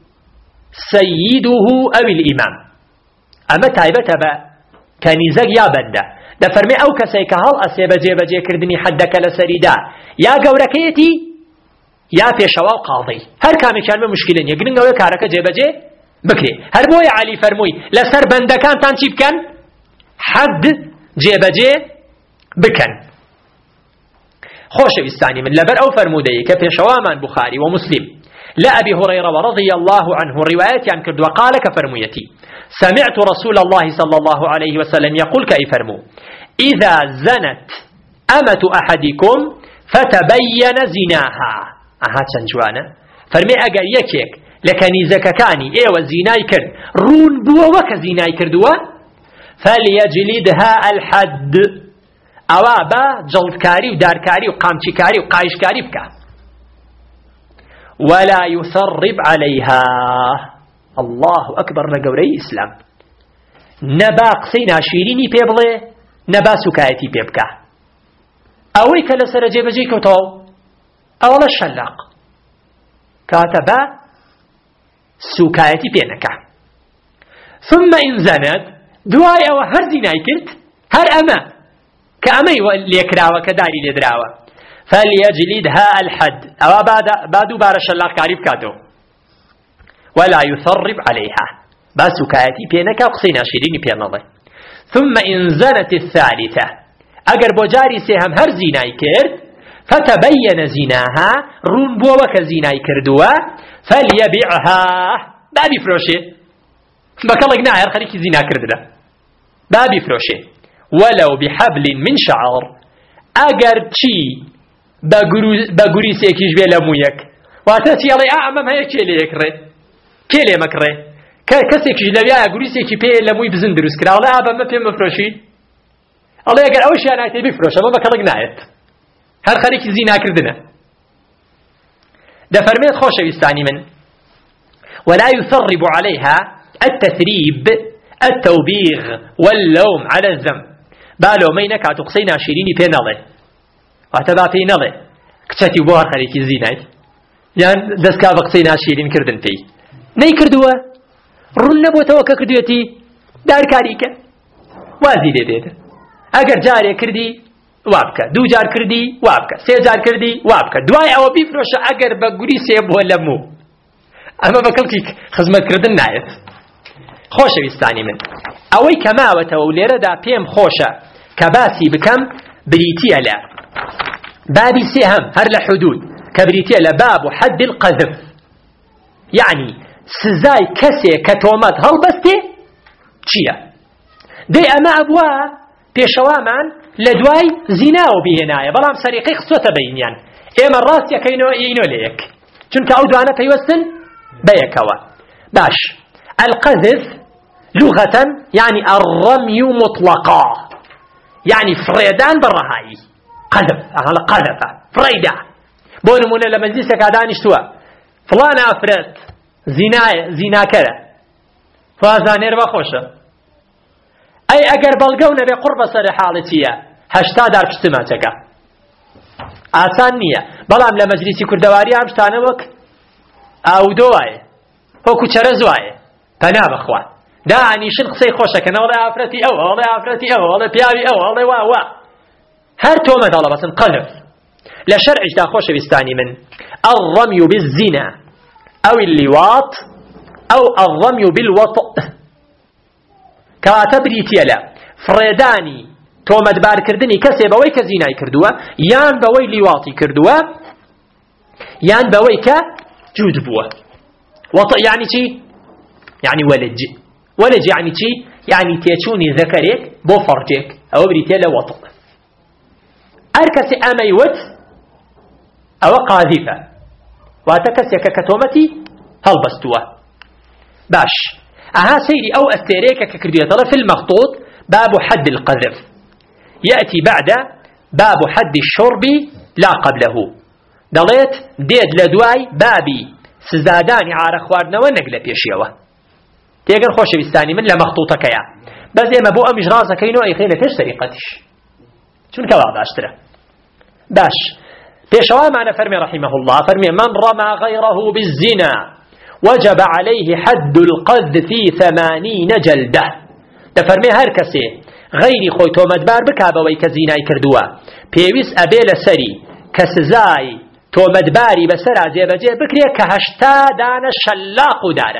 سيده أو الإمام. أما تايبة با كنيزك يا بنده دا فرمي أو كسيك هل أسيب جيب كردني حدك لسريدا يا قوركيتي يا بيشوا القاضي هر كامي كان مشكلين يقولون أو كارك جيب بكري هر بوي علي فرموي لسر بندكان تانشيب كان حد جيب بكن. خوش بستاني من لبر أو فرمودي كبيشوا من بخاري ومسلم لا أبي هريرة رضي الله عنه رواية عن كرد وقال كفرميتي سمعت رسول الله صلى الله عليه وسلم يقول كأي فرمو إذا زنت أمة أحدكم فتبين زناها تنجوانا فرمي أقر يكيك لكني زككاني والزناي كرد رون بوا وك زناي كردوا فليجلدها الحد أوابا جلدكاري وداركاري وقامتكاري وقايشكاري بكا ولا يثرب عليها. الله أكبر لقوري إسلام نبا قصينا شيريني بيبلي نبا سكايتي بيبكا أوي كالسر جيبجي كتو أولا الشلاق كاتبا سكايتي بينكا ثم إن زنت دواي أو هر زيناي كرت هر أما كأمي ليكراوة كداري لدراوة فليجلدها الحد أو بعد بار الشلاق كاريب كاتو ولا يثرب عليها بس كاتي بينك وقصينا شيريني بينضي. ثم إن زنت الثالثة أجر بجاري سهم هر زيناي كرد فتبين زناها رون بوك زيناي كردوا فليبيعها بابي فروشي بكالك ناير خليك زينا كردنا بابي فروشي ولو بحبل من شعر أجر شي بقري سيكيش بلا مويك واتاتي علي أعمم هيك اللي يكره كيلي مكره كسيك جلبيا غوريسيكي بي لموي بزن دروس كرا الله ابا ما بي مفروشي الله يقال اوش انا ايتي بفروش ما بكلك نايت هر خريك زينا كردنا ده فرميت خوشه يستعني من ولا يثرب عليها التثريب التوبيغ واللوم على الذنب بالو مينك اتقصينا شيريني بينالي واتبا بينالي كتاتي بو هر خريك زينايت يعني دسكا بقصينا شيرين كردن في نەی کردووە ڕوون نەبووتەوە کە کردوێتی دارکاریکە وازی لێ دێتە ئەگەر جارێ کردی وا بکە دوو جار کردی وا بکە سێ جار کردی وا بکە دوای ئەوە بیفرۆشە ئەگەر بە گوری سێ بووە لە موو ئەمە بە کەڵکی خزمەتکردن نایەت. خۆشەویستانی من ئەوەی کە ماوەتەوە و لێرەدا پێم خۆشە کە باسی بکەم بریتیە لە بابی سێهەم هەر لە حدود کە بریتیە لە باب و حد القذف يعني سزای کەسێ کە تۆمەت هەڵبەستێ چییە؟ دەی ئەمە ئەبووە پێشەوامان لە دوای زیناوە بهێنایە بەڵام سەریقەی خستۆتە بەینیان ئێمە ڕاستیەکەینەوە ئینۆ لە یەک چونکە ئەو دوانە پەیوەستن بە یەکەوە. باش القذف لغة يعني الرمي مطلقا يعني فريدان بالرهاي قذف هذا قذف فريدا بۆ نمونە لە مەجلیسێکا دانیشتووە فلان ئافرەت زیناکەرە فازانێر بەخۆشە ئەی ئەگەر بەڵگە و نەبێ قوڕ بەسەر حاڵی چییە 80 دار پشتماچەکە ئاسان نییە بەڵام لە مەجلیسی کوردەواری ئەم شتانە وەک ئاودۆ وایە وەکو چەرەز وایە پەنا بەخوا دانیشن قسەی خۆشەکەن ئەوڵێ ئافرەتی ئەو ئەوڵێ ئافرەتی ئەو ئەوڵێ پیاوی ئەو ئەوڵێ وا هەر تۆمەت هەڵەبەسن قەذف لە شەرعیشدا خۆشەویستانی من الرمي بالزنا أو اللواط أو الرمي بالوطء كاتب ريتيلا فريداني تومد بار كردني كسي بوي كزيناي كردوا يان بوي لواطي كردوا يان بوي كجود بوا وطء يعني چي يعني ولج يعني چي يعني تيچوني ذكرك بو فرجك أو بريتيلا وطء أركس أميوت أو قاذفة واتكسيك كتومتي هەڵبەستووە. باش ئەها سەیری ئەو ئەستێرەیەکە کە کردوێتەوە في المخطوط باب حد القذف يأتي بعد باب حد الشرب لا قبله. دەڵێت دێت لە دوای بابی سزادانی عارە خواردنەوە نەک لە پێشیەوە. تێگەن خۆشەویستانی من لە مەخطوطەکەیە بەس ئێمە بۆ ئەمیش ڕازەکەینەوە ئەیخێنە پێش سەریقەتیش چونکە واضحترە. باش پێشەوامانە فەرمێ رحمه الله فەرمێ من رمى غيره بالزنا وجب عليه حد القذف 80 جلدة. دەفەرمێ هەر کەسێ غەیری خۆی تۆمەتبار بکا بەوەی کە زینای کردووە پێویست ئەبێ لەسەری کە سزای تۆمەتباری بەسەرا جێبەجێ بکرێ کە 80 دانە شەلاق و دارە.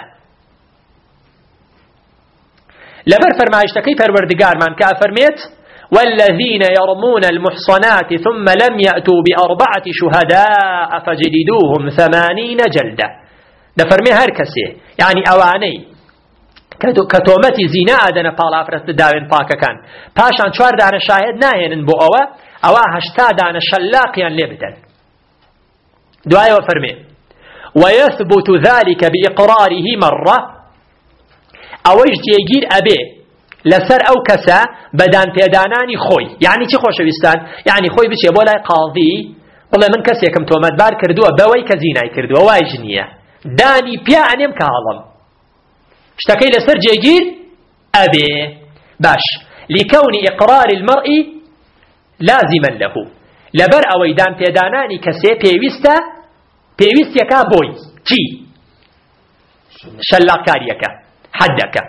لەبەر فەرمایشتەکەی پەروەردگارمان کە فەرمێت والذين يرمون المحصنات ثم لم يأتوا بأربعة شهداء فجلدوهم 80 جلدة. دەفەرمێ هەر کەسێ یعنی ئەوانەی کە تۆمەتی زینا ئەدەنە پاڵافرەت داوێن پاکەکان پاشان 4 دانە شاهد ناهێنن بۆ ئەوە 80 دانە شەلاقیان لێ بدەن. دوایەوە فەرمێ ويثبت ذلك بإقراره مرة. ئەوەش جێگیر ئەبێ لەسەر ئەو کەسە بەدان پێدانانی خۆی. یعنی چی خۆشەویستان؟ یعنی خۆی بچێ بۆ لای قاضی بڵێ من کەسێکم تۆمەتبار کردووە بەوەی کە زینای کردووە وایش نییە دانی پیا ئەنێم کە هەڵم شتەکەی لەسەر جێگیر ئەبێ. باش لكون إقرار المرء لازما له لەبەر ئەوەی دان پێدانانی کەسێ پێویستێکە بۆی چی؟ شەلاقکاریەکە حدەکە.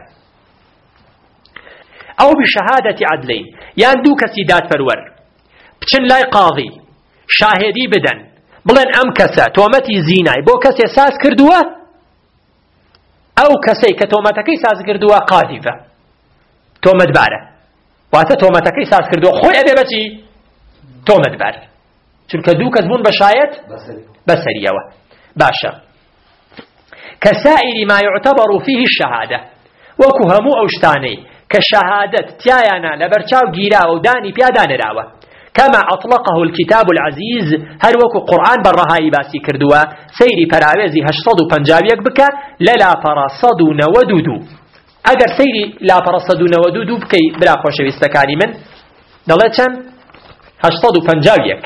ئەو بشهادەتی عەدلین یان دوو کەسی دادپەروەر بچن لای قاضی شاهێدی بدەن بڵێن ئەم کەسە تۆمەتی زینای بۆ کەسێ ساز کردووە ئەو کەسەی کە تۆمەتەکەی ساز کردووە قاذیفە تۆمەتبارە واتە تۆمەتەکەی ساز کردووە خۆی ئەبێ بەچی تۆمەتبار چونکە دوو کەس بوون بە شایەت بەسەریەوە. باشە كسائر ما يعتبر فيه الشهادة وكو همو أو شتاني كشهادة تيانا لبرچاو گيرا و داني بيادان راوة كما أطلقه الكتاب العزيز هر وكو قرآن برهاي باسي كردوا سيري پراوزي 850 بكا للا پرصد نودودو. اگر سيري لا پرصد نودودو بكي بلا خوشويستكاني من دلت چند 850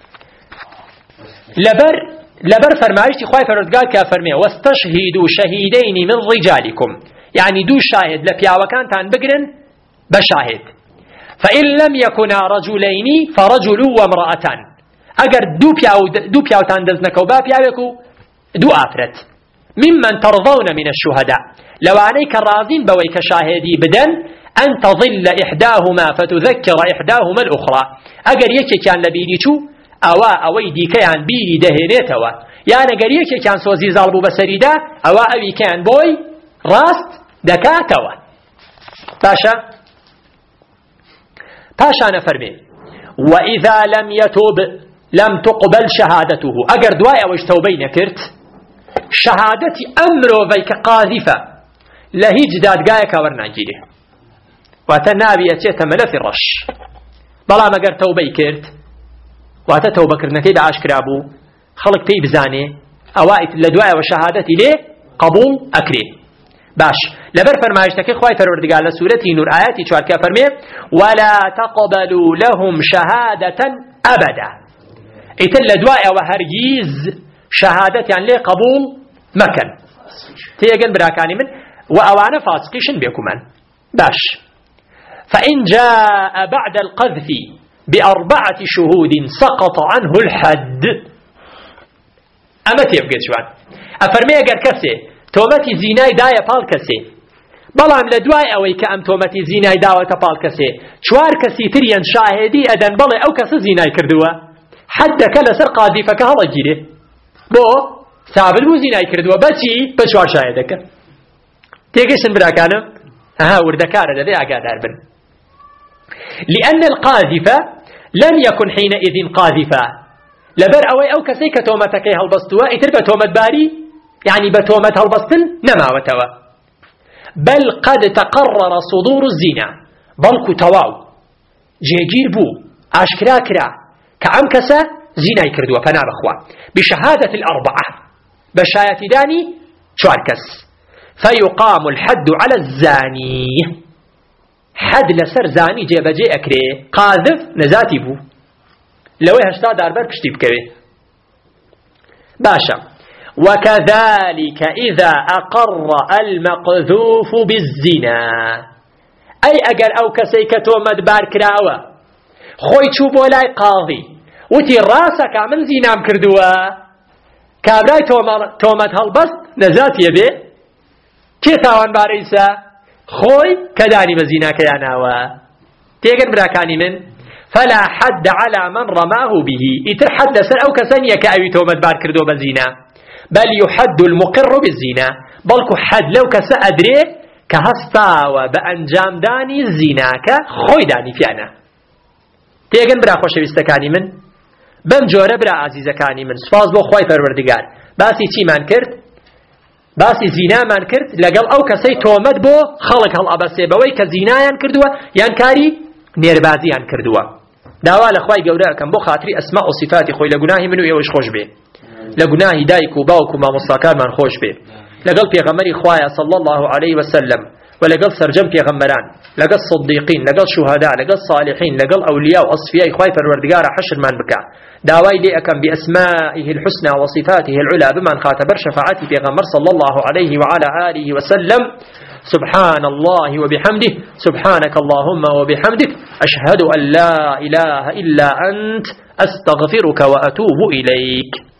لبر فرمایشتی خوای فرودگار که فرمیه واستشهدوا شهیدین من رجالكم يعني دو شاهد لپیاوکانتان بگرن بشاهد فإن لم يكنا رجلين فرجل وامرأتان اگر دو پیاوتان دزنکو با پیاوکو دو آفرت ممن ترضون من الشهداء لواني كرازين بوي كشاهدي بدن أن تظل إحداهما فتذكر إحداهما الأخرى اگر يكي كان لبيني چو ئەوەی دیکەیان بیری دەهێنێتەوە یان ئەگەر یەکێکیان سۆزی زاڵ بوو بەسەریدا ئەوە ئەویکەیان بۆی ڕاست دەکاتەوە. باشە پاشانە فەرمێ وإذا لم يتوب لم تقبل شهادته ئەگەر دوای ئەوەش تەوبەی نەکرد شەهادەتی ئەم مرۆڤەی کە قاذیفە لە هیچ دادگایەکە وەرناگیرێ واتە ناوی ئەچێتە مەلەفی ڕەش. بەڵام ئەگەر تەوبەی کرد واتە تەوبەکردنەکەی بە ئاشکرا بوو خەڵک پێی بزانێ ئەوە لە دوایەوە شەهادەتی لێ قبول ئەکرێ. باش لەبەر فەرمایشتەکەی خوای پەروەردگار لە سوورەتی نور ئاەتی 4 کە فەرمێ ولا تقبلوا لهم شهادة أبدا ئیتر لە دوایەوە هەرگیز شەهادەتیان لێ قبول مەکەن. تێگەن براکانی من و ئەوانە فاسقیشن بێکومان. باش فإن جاء بعد القذف ب4 شهود سقط عنه الحد. أما تيبقى شوان أفرمي أقر كسي تومتي زيناي دايا پال كسي بلام لدواي أوي كأم تومتي زيناي داوة پال كسي شوار كسي تريان شاهدي أدن بلي أو كسي زيناي كردوا حتى كلا سر قاذفك هلا جيري بو ثابت بو زيناي كردوا بچي بشوار شاهدك تيجيشن براكانو وردكار لدي أقادار بن لأن القاذفة لم يكن حينئذ قاذفا لبر أو كسي كتومتك هالبسطوا إتر بتومت باري يعني بتومت هالبسطن نماوتوا بل قد تقرر صدور الزنا بل كتواو جيجير بو أشكرا كرا كعم كسا زنا يكردوا فنا بخوا بشهادة 4 بشاية داني 4 كس. فيقام الحد على الزاني، حد لسر زاني جيبجي أكري، قاذف نزاتي بو لو 80 داربر پشتی بکەوێ. باشا. وكذلك إذا أقر المقذوف بالزنا، أي أجر أو كسي كتومد باركراوة خوي شو بولاي قاضي وتي راسك من زينام كردوا كابراي تومد هالبست نزات يبي كي ثوان باريسا خوي كداني بزيناك يا ناوا تيجن براكاني من فلا حد على من رماه به إتر حد لسر أو كسنية كأوي تومد بار كردو بزينا، بل يحد المقر بالزنا، بلكو حد لو كسا أدري كهستاوى بأنجام داني الزيناك خوي داني فيانا. تيجن برا خوش بيستكاني من بم جورة برا عزيزكاني من سفاز بو خوي پروردگار باسي چي من کرد؟ باسي زينا من کرد لقل أو كسي تومد بو خلق هل أبسي بوي كزينايان كردوا يان كاري نيربازيان كردوا. داوا لخوای گەورە کەم بۆ خاطری ئەسما و صفاتی خۆی لە گوناهی من و ئێوەش خۆش بێ، لە گوناهی دایک و باوک و مامۆستاکانمان خۆش بێ، لەگەڵ پێغەمبەری خوایە صلی الله علیه وسلم و لەگەڵ سەرجەم پێغەمبەران، لەگەڵ صدیقین، لەگەڵ شوهدا، لەگەڵ صالحین، لەگەڵ ئەولیا و ئەصفیای خوای پەروەردگارە حەشرمان بکە. داوای لێ ئەکەم بأسمائه الحسنى وصفاته العلى بمان خاتبر شفاعتی پێغەمبەر صلی الله علیه وعلى آله وسلم. سبحان الله وبحمده، سبحانك اللهم وبحمدك، أشهد أن لا إله إلا أنت، أستغفرك وأتوب إليك.